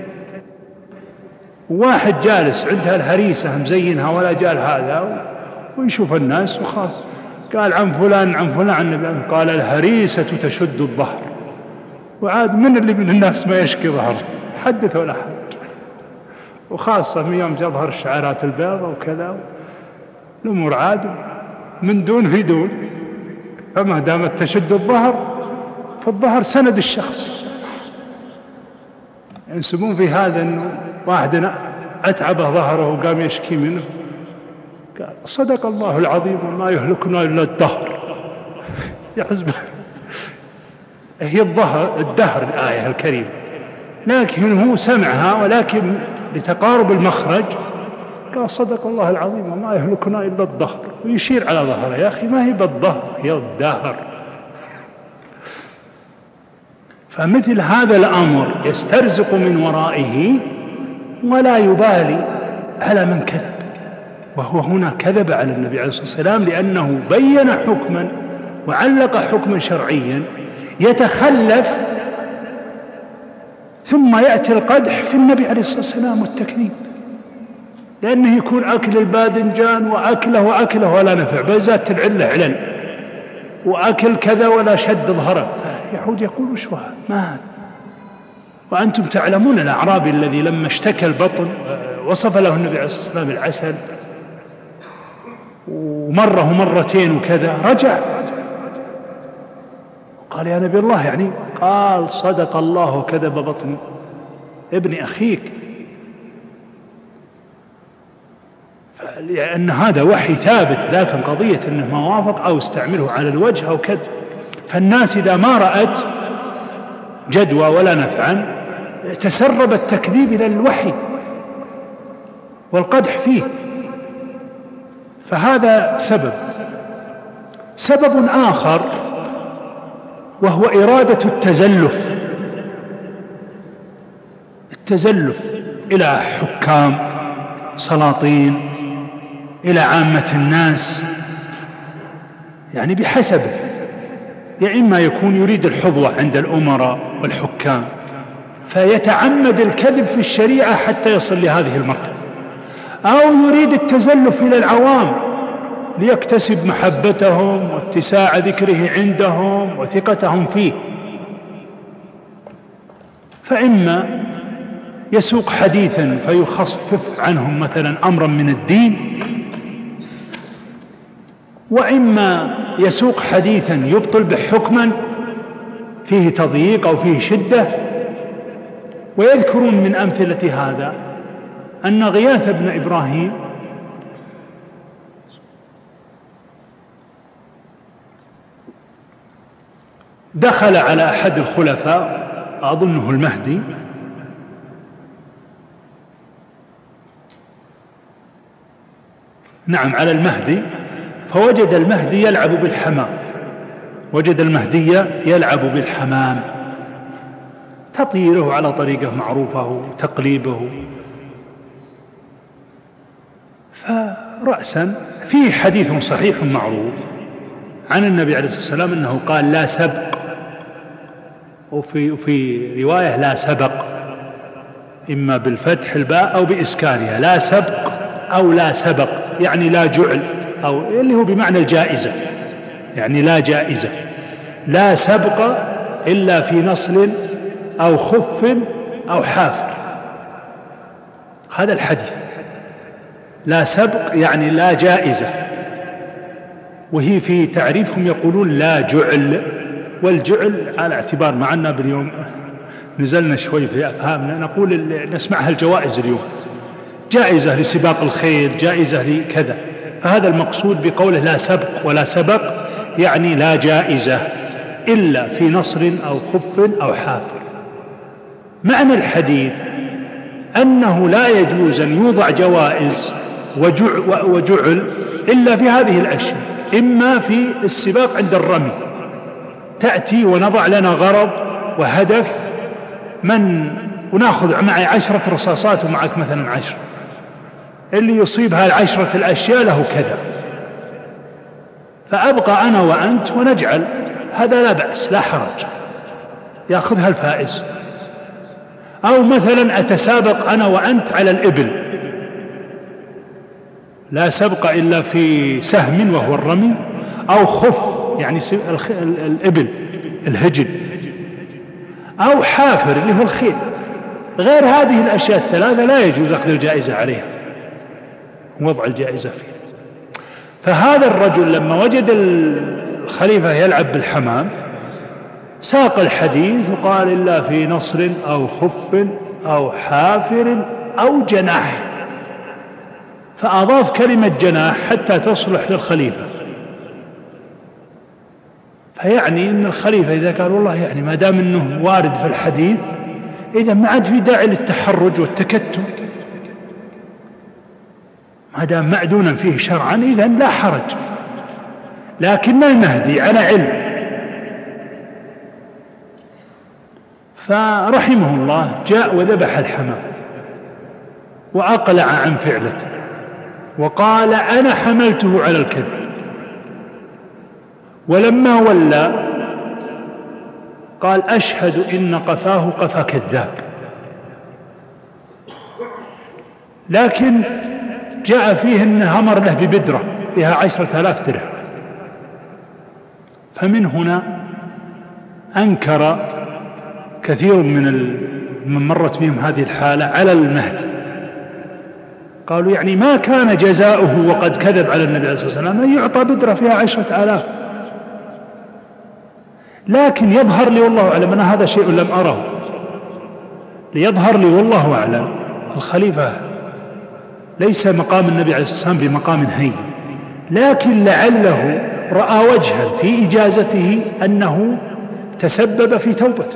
واحد جالس عندها الهريسة مزينها ولا جال هذا ويشوف الناس وخاص قال عن فلان عن فلان عن النبي قال الهريسة تشد الظهر، وعاد من اللي من الناس ما يشكي ظهر حدث ولا حد، وخاصة من يوم تظهر الشعارات البيضاء وكذا الأمور عاد من دون في دون. فما دامت تشد الظهر فالظهر سند الشخص. ينسبون في هذا أنه واحد أتعبه ظهره وقام يشكي منه قال صدق الله العظيم وما يهلكنا إلا الدهر. يحسب هي الدهر الآية الكريمة، لكن هو سمعها ولكن لتقارب المخرج قال صدق الله العظيم وما يهلكنا إلا الدهر، ويشير على ظهره. يا أخي ما هي بالظهر هي الدهر. فمثل هذا الأمر يسترزق من ورائه ولا يبالي على من كذب، وهو هنا كذب على النبي عليه الصلاة والسلام لأنه بين حكما وعلق حكما شرعيا يتخلف، ثم يأتي القدح في النبي عليه الصلاة والسلام والتكذيب، لأنه يكون أكل الباذنجان وأكله ولا نفع، بزات العلة علل، وأكل كذا ولا شد ظهره. يعود يقول وش ما هذا؟ وأنتم تعلمون الأعرابي الذي لما اشتكى البطن وصف له النبي عليه الصلاة والسلام العسل ومره مرتين وكذا، رجع قال يا نبي الله يعني قال صدق الله وكذب بطن ابن أخيك، لأن هذا وحي ثابت، لكن قضية أنه ما وافق أو استعمله على الوجه أو كذب. فالناس إذا ما رأت جدوى ولا نفعا تسرب التكذيب إلى الوحي والقدح فيه. فهذا سبب آخر وهو إرادة التزلف إلى حكام سلاطين إلى عامة الناس، يعني بحسبه. يا إما يكون يريد الحظوة عند الأمراء والحكام فيتعمد الكذب في الشريعة حتى يصل لهذه المرتبة، أو يريد التزلف إلى العوام ليكتسب محبتهم واتساع ذكره عندهم وثقتهم فيه. فإما يسوق حديثا فيخفف عنهم مثلا أمرا من الدين، وإما يسوق حديثا يبطل بحكما فيه تضييق أو فيه شدة. ويذكرون من أمثلة هذا أن غياث بن إبراهيم دخل على أحد الخلفاء أظنه المهدي، نعم على المهدي، فوجد المهدي يلعب بالحمام، وجد المهدي يلعب بالحمام، تطيره على طريقة معروفة وتقليبه. فرأسا فيه حديث صحيح معروف عن النبي عليه الصلاة والسلام أنه قال لا سبق، وفي رواية لا سبق، إما بالفتح الباء أو بإسكانها، لا سبق أو لا سبق، يعني لا جعل، أو اللي هو بمعنى الجائزة، يعني لا جائزة، لا سبق إلا في نصل أو خف أو حافر. هذا الحديث لا سبق يعني لا جائزة، وهي في تعريفهم يقولون لا جعل، والجعل على اعتبار معنا باليوم نزلنا شوي في أفهامنا، نقول نسمعها الجوائز اليوم، جائزة لسباق الخيل، جائزة لكذا، فهذا المقصود بقوله لا سبق ولا سبق، يعني لا جائزة إلا في نصر أو خف أو حافر. معنى الحديث أنه لا يجوز أن يوضع جوائز وجعل إلا في هذه الأشياء، إما في السباق عند الرمي، تأتي ونضع لنا غرض وهدف، ونأخذ معي 10 رصاصات ومعك مثلا 10، اللي يصيب هال10 الأشياء له كذا، فأبقى أنا وأنت ونجعل، هذا لا بأس لا حرج، يأخذها الفائز. أو مثلا أتسابق أنا وأنت على الإبل، لا سبق إلا في سهم وهو الرمي، أو خف يعني الإبل الهجل، أو حافر اللي هو الخيل. غير هذه الأشياء الثلاثة لا يجوز أخذ الجائزة عليها، وضع الجائزة فيه. فهذا الرجل لما وجد الخليفة يلعب بالحمام ساق الحديث وقال إلا في نصر أو خف أو حافر أو جناح، فأضاف كلمة جناح حتى تصلح للخليفة. فيعني أن الخليفة إذا قال والله يعني ما دام أنه وارد في الحديث، إذا ما عاد في داعي للتحرج والتكتم، ما دام معدونا فيه شرعا إذن لا حرج. لكن المهدي على علم، فرحمه الله جاء وذبح الحمام وأقلع عن فعلته وقال أنا حملته على الكذب. ولما ولى قال أشهد إن قفاه قفا كذاب. لكن جاء فيه أنه أمر له ببدرة فيها 10,000 درهم، فمن هنا أنكر كثير من مرت بهم هذه الحالة على المهدي، قالوا يعني ما كان جزاؤه وقد كذب على النبي عليه الصلاة والسلام أن يعطى بدرة فيها 10,000. لكن يظهر لي والله أعلم أنا هذا شيء لم أره، ليظهر لي والله أعلم الخليفة ليس مقام النبي عليه الصلاة والسلام بمقام هين، لكن لعله رأى وجها في إجازته أنه تسبب في توبته،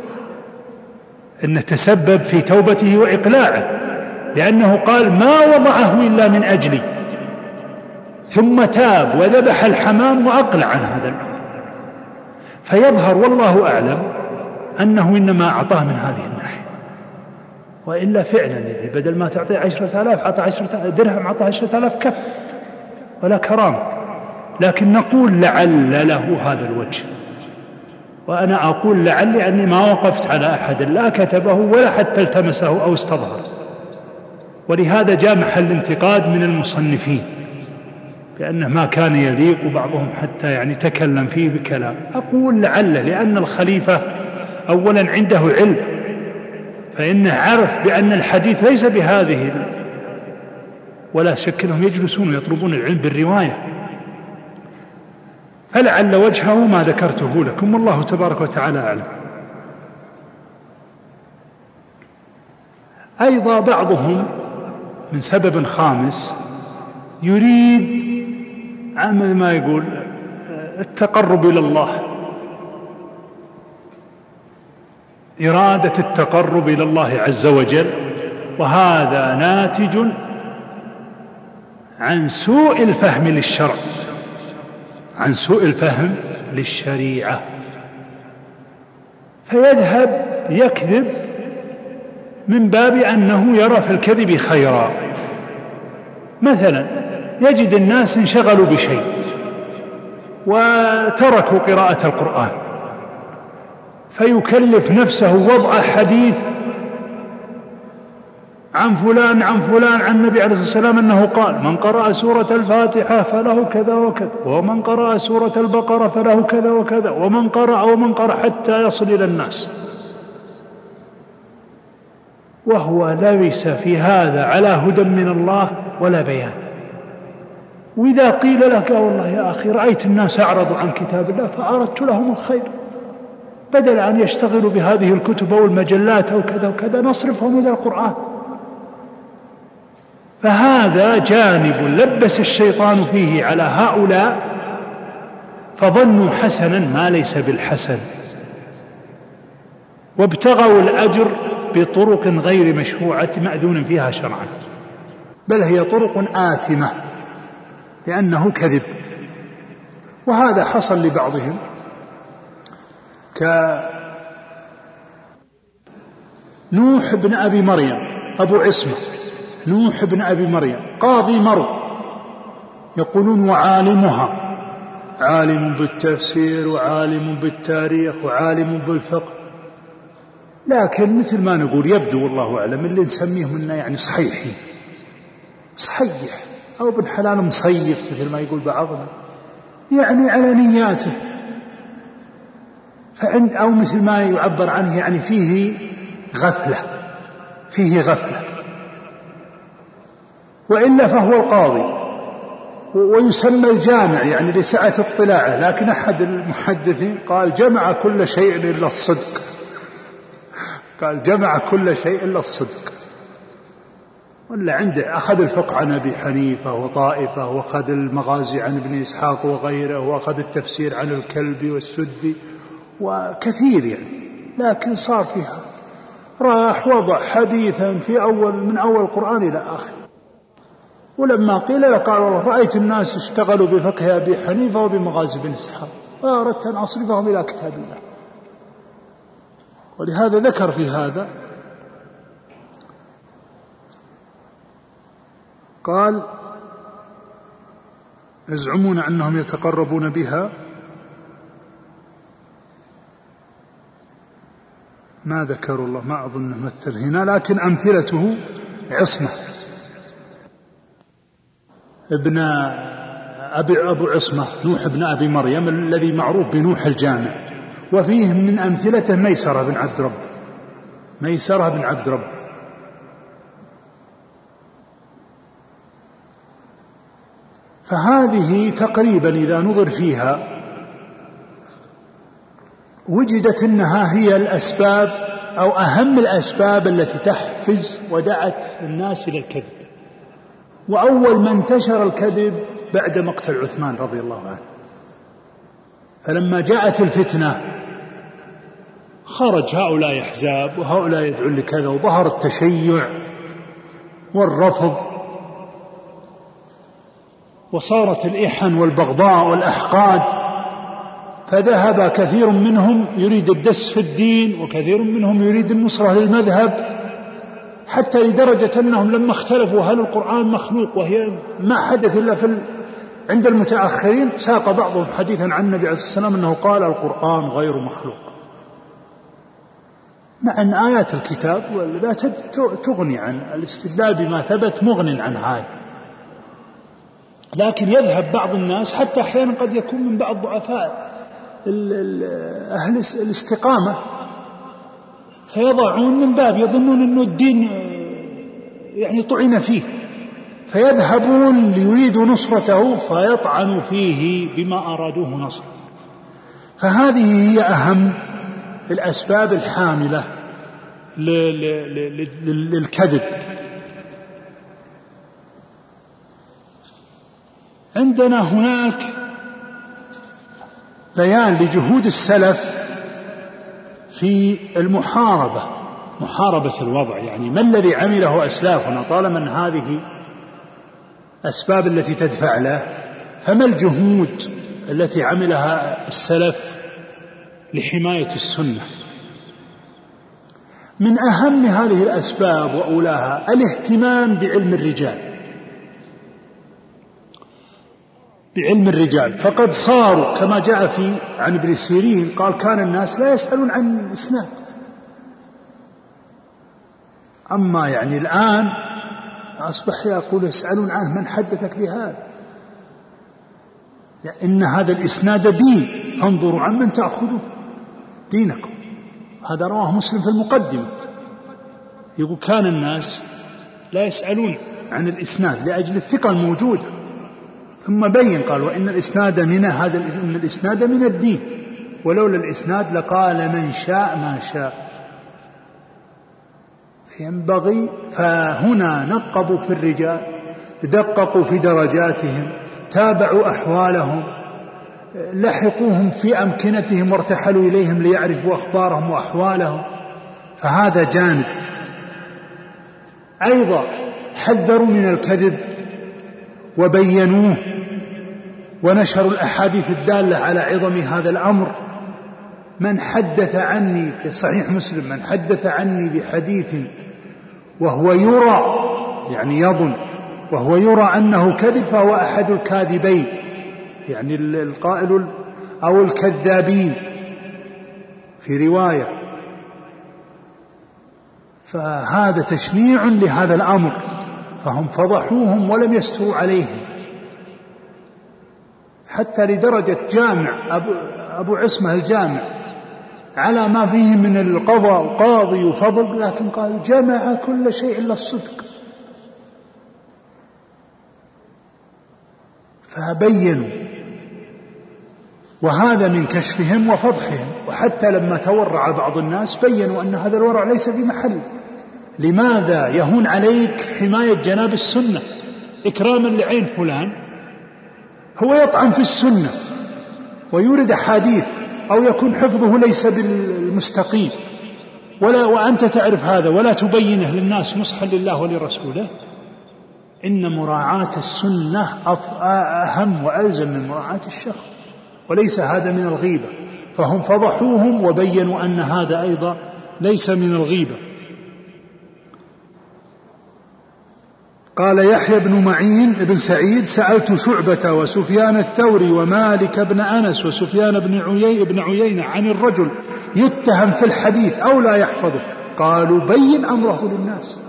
أنه تسبب في توبته وإقلاعه، لأنه قال ما وضعه إلا من أجلي، ثم تاب وذبح الحمام وأقلع عن هذا الأمر. فيظهر والله أعلم أنه إنما أعطاه من هذه الناحية، وإلا فعلا بدل ما تعطي 10,000 أعطى 10 درهم، أعطى 10,000 كف ولا كرامة. لكن نقول لعل له هذا الوجه، وأنا أقول لعلي أني ما وقفت على أحد لا كتبه ولا حتى التمسه أو استظهر، ولهذا جاء محل انتقاد من المصنفين لأنه ما كان يليق، بعضهم حتى يعني تكلم فيه بكلام. أقول لعل لأن الخليفة أولا عنده علم، فإنه عرف بأن الحديث ليس بهذه، ولا شك أنهم يجلسون ويطلبون العلم بالرواية، فلعل وجهه ما ذكرته لكم، والله تبارك وتعالى أعلم. أيضا بعضهم من سبب خامس يريد عمل ما يقول التقرب إلى الله، إرادة التقرب إلى الله عز وجل، وهذا ناتج عن سوء الفهم للشرع، عن سوء الفهم للشريعة، فيذهب يكذب من باب أنه يرى في الكذب خيرا. مثلا يجد الناس انشغلوا بشيء وتركوا قراءة القرآن، فيكلف نفسه وضع حديث عن فلان عن فلان عن النبي عليه الصلاة والسلام أنه قال من قرأ سورة الفاتحة فله كذا وكذا، ومن قرأ سورة البقرة فله كذا وكذا، ومن قرأ حتى يصل إلى الناس، وهو لبس في هذا على هدى من الله ولا بيان. وإذا قيل لك والله يا أخي رأيت الناس أعرضوا عن كتاب الله فأردت لهم الخير، بدل أن يشتغلوا بهذه الكتب أو المجلات أو كذا وكذا نصرفهم إلى القرآن. فهذا جانب لبس الشيطان فيه على هؤلاء فظنوا حسنا ما ليس بالحسن، وابتغوا الأجر بطرق غير مشروعة مأذون فيها شرعا، بل هي طرق آثمة لأنه كذب. وهذا حصل لبعضهم كنوح بن أبي مريم أبو عصمة، نوح بن أبي مريم قاضي مرو، يقولون وعالمها، عالم بالتفسير وعالم بالتاريخ وعالم بالفقه، لكن مثل ما نقول يبدو والله أعلم اللي نسميه منا يعني صحيحين، صحيح أو ابن حلال مصيف مثل ما يقول بعضنا، يعني على نياته، أو مثل ما يعبر عنه يعني فيه غفلة، فيه غفلة، وإلا فهو القاضي ويسمى الجامع يعني لسعة اطلاعه. لكن أحد المحدثين قال جمع كل شيء إلا الصدق، قال جمع كل شيء إلا الصدق. ولا عنده أخذ الفقه عن أبي حنيفة وطائفة، وأخذ المغازي عن ابن إسحاق وغيره، وأخذ التفسير عن الكلبي والسدي وكثير يعني، لكن صار فيها راح وضع حديثا في من أول القرآن إلى آخر. ولما قيل له قال والله رأيت الناس اشتغلوا بفقه أبي حنيفة وبمغازي ابن إسحاق وأردت أن أصرفهم إلى كتاب الله. ولهذا ذكر في هذا قال يزعمون أنهم يتقربون بها، ما ذكروا الله ما أظن مثل هنا، لكن أمثلته عصمة ابن أبو عصمة نوح بن أبي مريم الذي معروف بنوح الجامع. وفيه من أمثلته ميسرة بن عبد رب، ميسرة بن عبد رب. فهذه تقريبا إذا نظر فيها وجدت أنها هي الأسباب أو أهم الأسباب التي تحفز ودعت الناس إلى الكذب. وأول من انتشر الكذب بعد مقتل عثمان رضي الله عنه، فلما جاءت الفتنة خرج هؤلاء أحزاب وهؤلاء يدعون لكذا، وظهر التشيع والرفض، وصارت الإحن والبغضاء والأحقاد، فذهب كثير منهم يريد الدس في الدين، وكثير منهم يريد النصرة للمذهب، حتى لدرجة أنهم لما اختلفوا هل القرآن مخلوق، وهي ما حدث إلا عند المتأخرين، ساق بعضهم حديثا عن النبي عليه الصلاة والسلام أنه قال القرآن غير مخلوق، مع أن آيات الكتاب لا تغني عن الاستدلال بما ثبت، مغن عن هذا. لكن يذهب بعض الناس حتى أحيانا قد يكون من بعض ضعفاء أهل الاستقامة، فيضعون من باب يظنون أن الدين يعني طعن فيه، فيذهبون ليريدوا نصرته فيطعنوا فيه بما أرادوه نصره. فهذه هي أهم الأسباب الحاملة للكذب. عندنا هناك بيان لجهود السلف في محاربة الوضع، يعني ما الذي عمله أسلافنا طالما أن هذه أسباب التي تدفع له، فما الجهود التي عملها السلف لحماية السنة. من أهم هذه الأسباب وأولاها الاهتمام بعلم الرجال، فقد صاروا كما جاء عن ابن سيرين قال كان الناس لا يسألون عن الإسناد، أما يعني الآن أصبح يقول يسألون عنه من حدثك بهذا، يعني إن هذا الإسناد دين فانظروا عن من تأخذوا دينكم. هذا رواه مسلم في المقدمة، يقول كان الناس لا يسألون عن الإسناد لأجل الثقة الموجودة، ثم بين قال وإن الإسناد من الإسناد من الدين، ولولا الإسناد لقال من شاء ما شاء. فينبغي، فهنا نقبوا في الرجال، دققوا في درجاتهم، تابعوا أحوالهم، لحقوهم في أمكنتهم وارتحلوا إليهم ليعرفوا أخبارهم وأحوالهم. فهذا جانب. أيضا حذروا من الكذب وبينوه ونشروا الأحاديث الدالة على عظم هذا الأمر. من حدث عني، في صحيح مسلم، من حدث عني بحديث وهو يرى، يعني يظن، وهو يرى أنه كذب فهو أحد الكاذبين، يعني القائل أو الكذابين في رواية. فهذا تشنيع لهذا الأمر، فهم فضحوهم ولم يستروا عليهم، حتى لدرجة جامع أبو عصمة الجامع على ما فيه من القضاء وقاضي وفضل، لكن قال جمع كل شيء إلا الصدق. فبينوا، وهذا من كشفهم وفضحهم. وحتى لما تورع بعض الناس بينوا أن هذا الورع ليس في محل. لماذا يهون عليك حماية جناب السنة إكراما لعين فلان؟ هو يطعن في السنة ويورد أحاديث أو يكون حفظه ليس بالمستقيم، وأنت تعرف هذا ولا تبينه للناس نصحا لله ولرسوله. إن مراعاة السنة أهم وألزم من مراعاة الشخص، وليس هذا من الغيبة. فهم فضحوهم وبينوا أن هذا أيضا ليس من الغيبة. قال يحيى بن معين بن سعيد: سألت شعبة وسفيان الثوري ومالك بن أنس وسفيان بن عيينة عن الرجل يتهم في الحديث أو لا يحفظه، قالوا بين أمره للناس.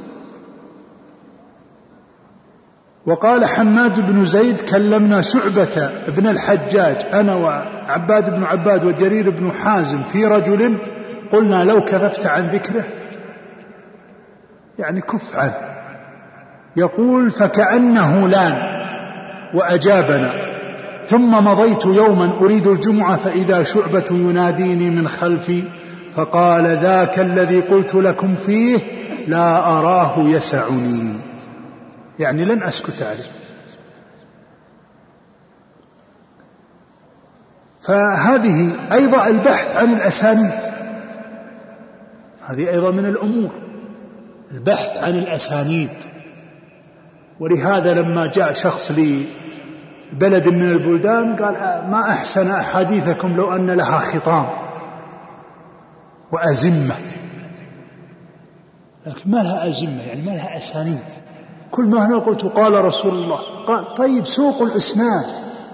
وقال حماد بن زيد: كلمنا شعبة بن الحجاج أنا وعباد بن عباد وجرير بن حازم في رجل، قلنا لو كففت عن ذكره، يعني كف عنه. يقول: فكأنه لان وأجابنا، ثم مضيت يوما أريد الجمعة فإذا شعبة يناديني من خلفي فقال: ذاك الذي قلت لكم فيه لا أراه يسعني، يعني لن أسكت عليه. فهذه أيضا البحث عن الأسانيد، هذه أيضا من الأمور، البحث عن الأسانيد. ولهذا لما جاء شخص لبلد من البلدان قال: ما أحسن أحاديثكم لو أن لها خطام وأزمة، لكن ما لها أزمة، يعني ما لها أسانيد. كل ما هنا قلت قال رسول الله، قال طيب سوق الإسناد.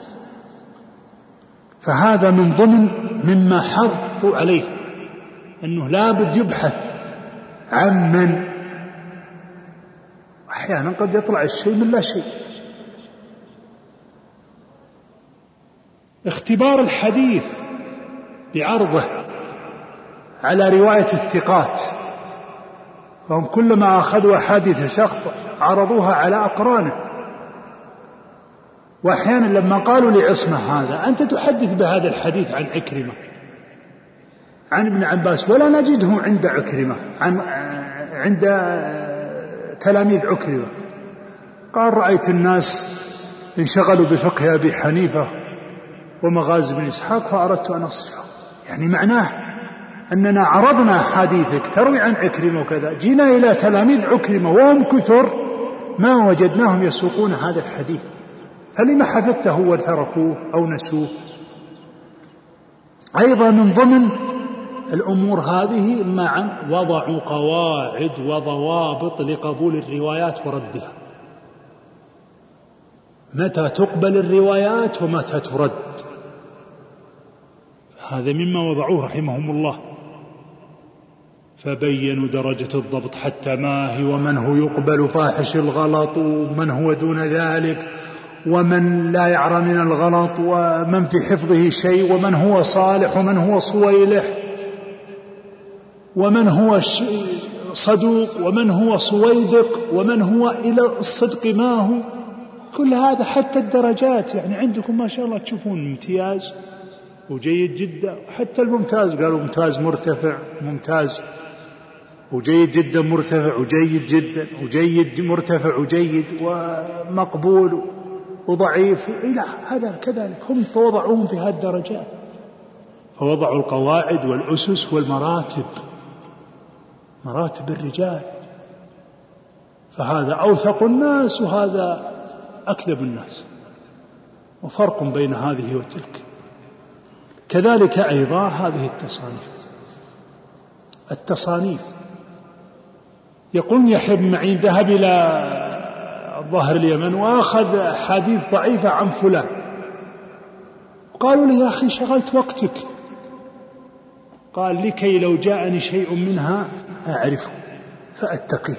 فهذا من ضمن مما حرصوا عليه، أنه لا بد يبحث عن من، أحيانا قد يطلع الشيء من لا شيء. اختبار الحديث بعرضه على رواية الثقات، فهم كلما أخذوا أحاديث شخص عرضوها على أقرانه. وأحيانا لما قالوا لعصمة هذا أنت تحدث بهذا الحديث عن عكرمة عن ابن عباس ولا نجده عند عكرمة عند تلاميذ عكرمة، قال: رأيت الناس انشغلوا بفقه أبي حنيفة ومغازي بن إسحاق فأردت أن أصفه. يعني معناه أننا عرضنا حديثك تروي عن عكرمة وكذا، جينا إلى تلاميذ عكرمة وهم كثر ما وجدناهم يسوقون هذا الحديث، فلما حفظته وتركوه أو نسوه. أيضا من ضمن الأمور هذه معا وضعوا قواعد وضوابط لقبول الروايات وردها، متى تقبل الروايات ومتى ترد، هذا مما وضعوه رحمهم الله. فبينوا درجة الضبط حتى ما هي، ومن هو يقبل فاحش الغلط، ومن هو دون ذلك، ومن لا يعرى من الغلط، ومن في حفظه شيء، ومن هو صالح ومن هو صويلح، ومن هو صدوق ومن هو صويدق، ومن هو إلى الصدق ما هو. كل هذا حتى الدرجات، يعني عندكم ما شاء الله تشوفون امتياز وجيد جدا، حتى الممتاز قالوا ممتاز مرتفع، ممتاز وجيد جدا مرتفع وجيد جدا وجيد مرتفع وجيد ومقبول وضعيف إلى هذا كذلك. هم وضعوهم في هذه الدرجات، فوضعوا القواعد والأسس والمراتب، مراتب الرجال، فهذا أوثق الناس وهذا أكذب الناس، وفرق بين هذه وتلك. كذلك أيضا هذه التصانيف يقول يحيى بن معين ذهب إلى ظهر اليمن وأخذ حديث ضعيفة عن فلان، قالوا له يا أخي شغلت وقتك، قال لكي لو جاءني شيء منها أعرفه فأتقيه.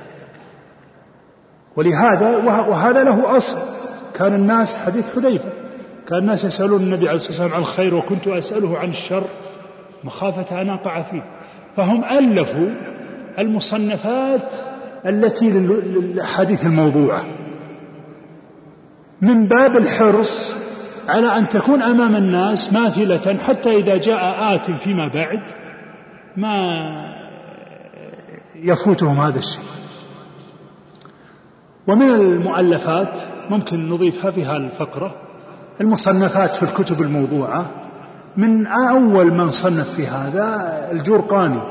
ولهذا وهذا له أصل، كان الناس حديث حذيفة كان الناس يسألون النبي عليه الصلاة والسلام عن الخير وكنت أسأله عن الشر مخافة أن أقع فيه، فهم ألفوا المصنفات التي للحديث الموضوعة من باب الحرص على أن تكون أمام الناس ماثلة، حتى إذا جاء آت فيما بعد ما يفوتهم هذا الشيء. ومن المؤلفات ممكن نضيفها في هذه الفقرة المصنفات في الكتب الموضوعة. من أول من صنف في هذا الجرقاني،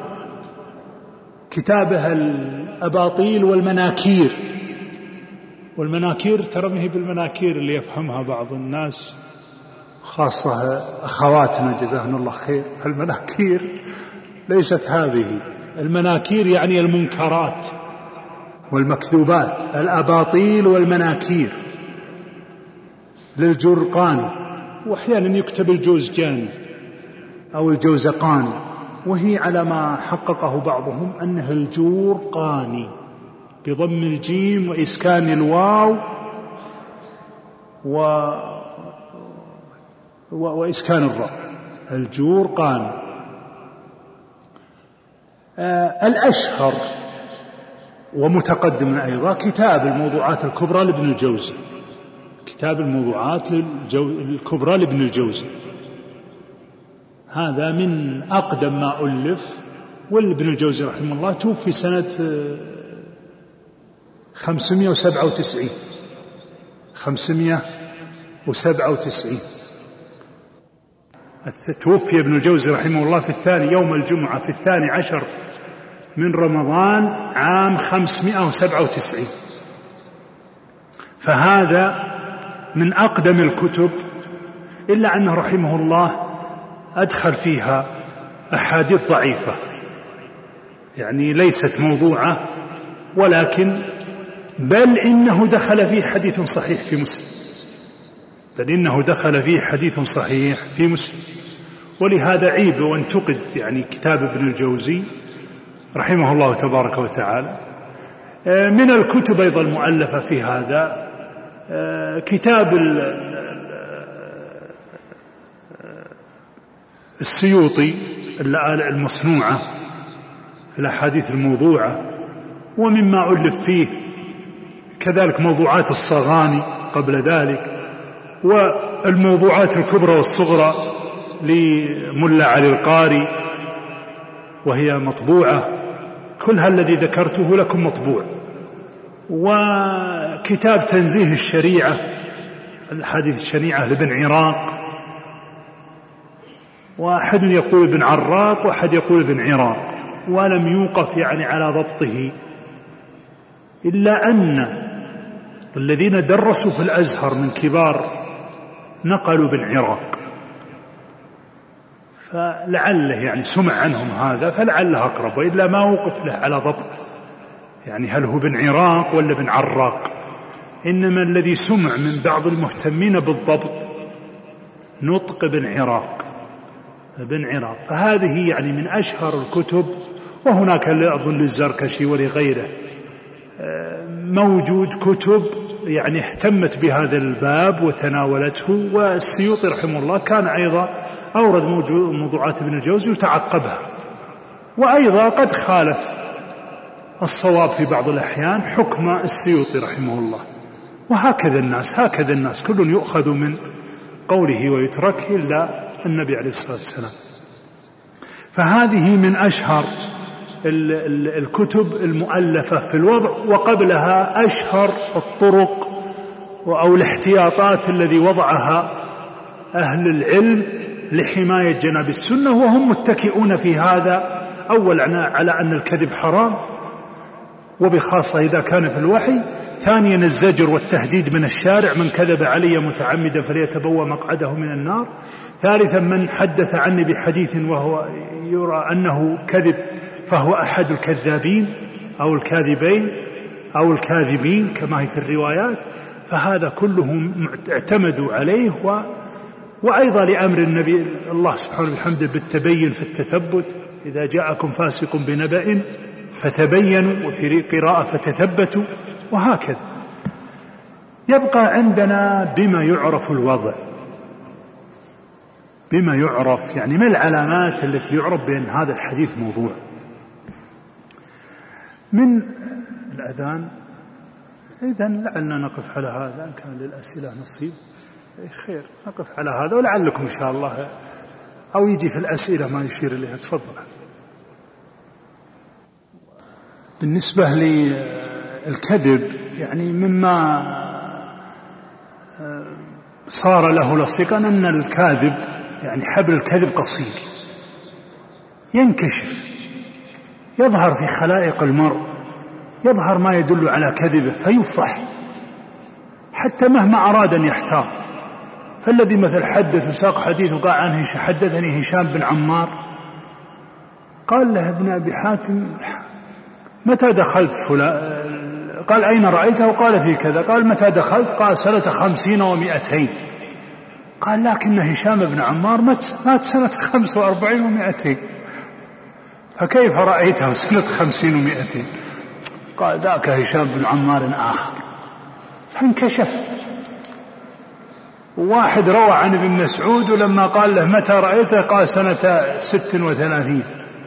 كتابه الأباطيل والمناكير. والمناكير ترى ما هي بالمناكير اللي يفهمها بعض الناس، خاصة أخواتنا جزاهن الله خير، المناكير ليست هذه. المناكير يعني المنكرات والمكذوبات، الأباطيل والمناكير للجرقاني، وأحيانا يكتب الجوزجاني أو الجوزقاني، وهي على ما حققه بعضهم أنه الجورقاني بضم الجيم وإسكان الواو وإسكان الراء، الجورقاني. الأشهر ومتقدم أيضا كتاب الموضوعات الكبرى لابن الجوزي، كتاب الموضوعات الكبرى لابن الجوزي، هذا من أقدم ما ألف. والابن الجوزي رحمه الله توفي سنة 597. توفي ابن الجوزي رحمه الله في الثاني يوم الجمعة في 12 من رمضان عام 597، فهذا من أقدم الكتب، إلا أنه رحمه الله أدخل فيها أحاديث ضعيفة، يعني ليست موضوعة، ولكن بل إنه دخل فيه حديث صحيح في مسلم، بل إنه دخل فيه حديث صحيح في مسلم. ولهذا عيب وانتقد يعني كتاب ابن الجوزي رحمه الله تبارك وتعالى. من الكتب أيضا المؤلفة في هذا كتاب السيوطي المصنوعة في الأحاديث الموضوعة، ومما ألف فيه كذلك موضوعات الصغاني قبل ذلك، والموضوعات الكبرى والصغرى لملا علي القاري وهي مطبوعة، كلها الذي ذكرته لكم مطبوع. وكتاب تنزيه الشريعة، الحديث الشريعة لابن عراق، واحد يقول ابن عراق واحد يقول ابن عراق، ولم يوقف يعني على ضبطه، إلا أن الذين درسوا في الأزهر من كبار نقلوا ابن عراق، فلعله يعني سمع عنهم هذا فلعله أقرب، وإلا ما وقف له على ضبط يعني هل هو ابن عراق ولا ابن عراق. إنما الذي سمع من بعض المهتمين بالضبط نطق ابن عراق، فهذه يعني من أشهر الكتب. وهناك أظن للزركشي ولغيره موجود كتب يعني اهتمت بهذا الباب وتناولته، والسيوطي رحمه الله كان أيضا أورد موضوعات ابن الجوزي وتعقبها، وأيضا قد خالف الصواب في بعض الأحيان حكم السيوطي رحمه الله. وهكذا الناس كل يؤخذ من قوله ويترك إلا النبي عليه الصلاة والسلام. فهذه من أشهر الكتب المؤلفة في الوضع، وقبلها أشهر الطرق أو الاحتياطات الذي وضعها أهل العلم لحماية جناب السنة، وهم متكئون في هذا أولا على أن الكذب حرام، وبخاصة إذا كان في الوحي. ثانيا الزجر والتهديد من الشارع: من كذب علي متعمدا فليتبوأ مقعده من النار. ثالثا من حدث عني بحديث وهو يرى أنه كذب فهو أحد الكذابين أو الكاذبين أو الكاذبين كما هي في الروايات. فهذا كلهم اعتمدوا عليه. وأيضا لأمر النبي الله سبحانه وبحمده بالتبين في التثبت: إذا جاءكم فاسق بنبأ فتبينوا، وفي قراءة فتثبتوا، وهكذا. يبقى عندنا بما يعرف الوضع، بما يعرف يعني ما العلامات التي يعرف بأن هذا الحديث موضوع. من الأذان. إذن لعلنا نقف على هذا، إن كان للأسئلة نصيب خير نقف على هذا، ولعلكم إن شاء الله أو يجي في الأسئلة ما يشير إليها. تفضل. بالنسبة للكذب يعني مما صار له لصيقا أن الكاذب يعني حبل الكذب قصير ينكشف، يظهر في خلائق المرء، يظهر ما يدل على كذبه فيفضح حتى مهما أراد أن يحتاط. فالذي مثل حدث وساق حديث وقال عنه حدثني هشام بن عمار، قال له ابن أبي حاتم متى دخلت فلان؟ قال أين رأيته؟ قال في كذا. قال متى دخلت؟ قال سنة 50 و200. قال لكن هشام بن عمار مات سنة 45 و200، فكيف رأيته سنة 50 و200؟ قال ذاك هشام بن عمار آخر. فانكشف. واحد روى عن ابن مسعود ولما قال له متى رأيته؟ قال سنة 36.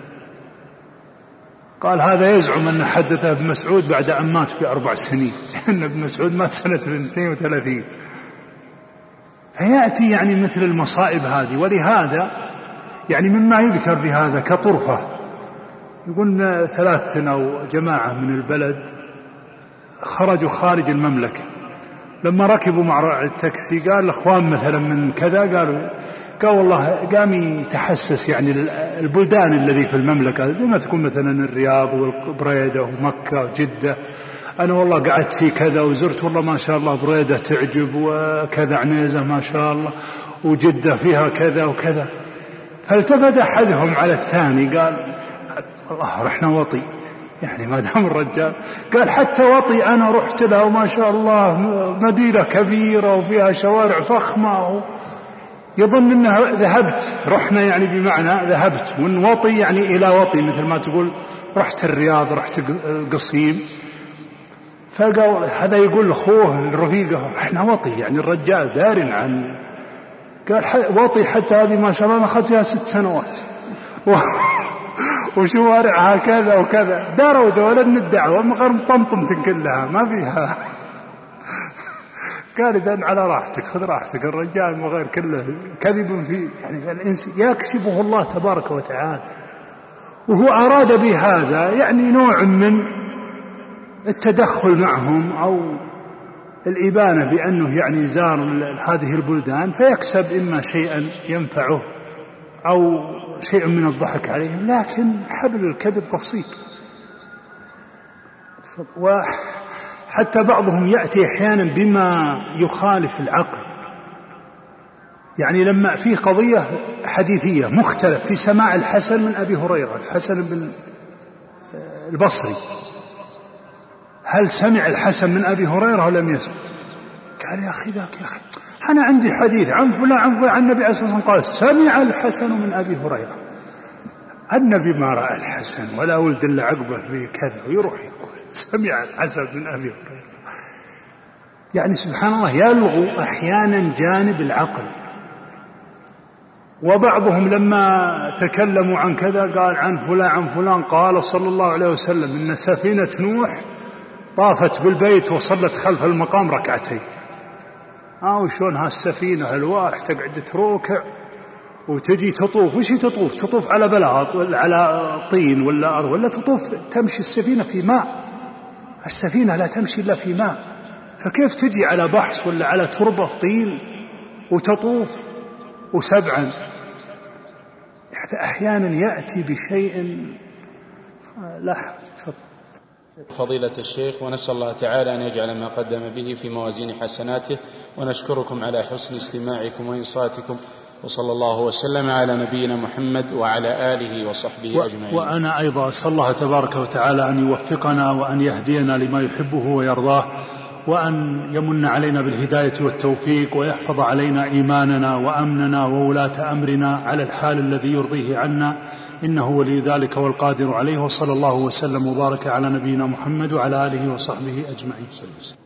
قال هذا يزعم أن حدثه ابن مسعود بعد أن مات ب4 سنين، لأن ابن مسعود مات سنة 32. فيأتي يعني مثل المصائب هذه. ولهذا يعني مما يذكر بهذا كطرفة، يقول 3 أو جماعة من البلد خرجوا خارج المملكة، لما ركبوا مع التاكسي قال الأخوان مثلا من كذا، قال والله قام يتحسس يعني البلدان الذي في المملكة زي ما تكون مثلا الرياض والبريدة ومكة وجدة، أنا والله قعدت في كذا وزرت والله ما شاء الله بريدة تعجب وكذا عنيزة ما شاء الله وجدة فيها كذا وكذا. فالتفت أحدهم على الثاني قال الله رحنا وطي، يعني ما دام الرجال قال حتى وطي أنا رحت لها وما شاء الله مدينة كبيرة وفيها شوارع فخمة، يظن أنها ذهبت، رحنا يعني بمعنى ذهبت، وإن وطي يعني إلى وطي مثل ما تقول رحت الرياض رحت القصيم. فقال هذا يقول لأخوه الرفيقه احنا وطي، يعني الرجال دار عن، قال وطي حتى هذه ما شاء الله أنا أخذتها 6 سنوات وشوارعها كذا وكذا، داروا ذولا من الدعوة من غير مطمطمة كلها ما فيها. قال إذن على راحتك خذ راحتك، الرجال من غير كله كذب فيه، يعني الإنس يكشفه الله تبارك وتعالى. وهو أراد بهذا يعني نوع من التدخل معهم أو الإبانة بأنه يعني زار هذه البلدان فيكسب إما شيئا ينفعه أو شيء من الضحك عليهم، لكن حبل الكذب قصير. وحتى بعضهم يأتي أحيانا بما يخالف العقل، يعني لما في قضية حديثية مختلف في سماع الحسن من أبي هريرة، الحسن بن البصري، هل سمع الحسن من أبي هريرة ولم يسمع؟ قال يا أخي ذاك يا أخي أنا عندي حديث عن فلان عن النبي عليه الصلاة والسلام قال سمع الحسن من أبي هريرة. النبي ما رأى الحسن ولا ولد إلا عقبه في كذا، ويروح يقول سمع الحسن من أبي هريرة. يعني سبحان الله يلغو أحيانا جانب العقل. وبعضهم لما تكلموا عن كذا قال عن فلان قال صلى الله عليه وسلم إن سفينة نوح طافت بالبيت وصلت خلف المقام 2 ركعتين. وشون هالسفينة الواح تقعد تروكع وتجي تطوف، وش تطوف؟ تطوف على بلاط ولا على طين ولا أرض، ولا تطوف تمشي السفينة في ماء. السفينة لا تمشي إلا في ماء، فكيف تجي على بحث ولا على تربة طين وتطوف؟ وسبعا يعني أحيانا يأتي بشيء لا. فضيلة الشيخ، ونسأل الله تعالى أن يجعل ما قدم به في موازين حسناته، ونشكركم على حسن استماعكم وإنصاتكم، وصلى الله وسلم على نبينا محمد وعلى آله وصحبه أجمعين. وأنا أيضا أسأل الله تبارك وتعالى أن يوفقنا وأن يهدينا لما يحبه ويرضاه، وأن يمن علينا بالهداية والتوفيق، ويحفظ علينا إيماننا وأمننا وولاة أمرنا على الحال الذي يرضيه عنا، إنه ولي ذلك والقادر عليه. وصلى الله وسلم وبارك على نبينا محمد وعلى آله وصحبه أجمعين.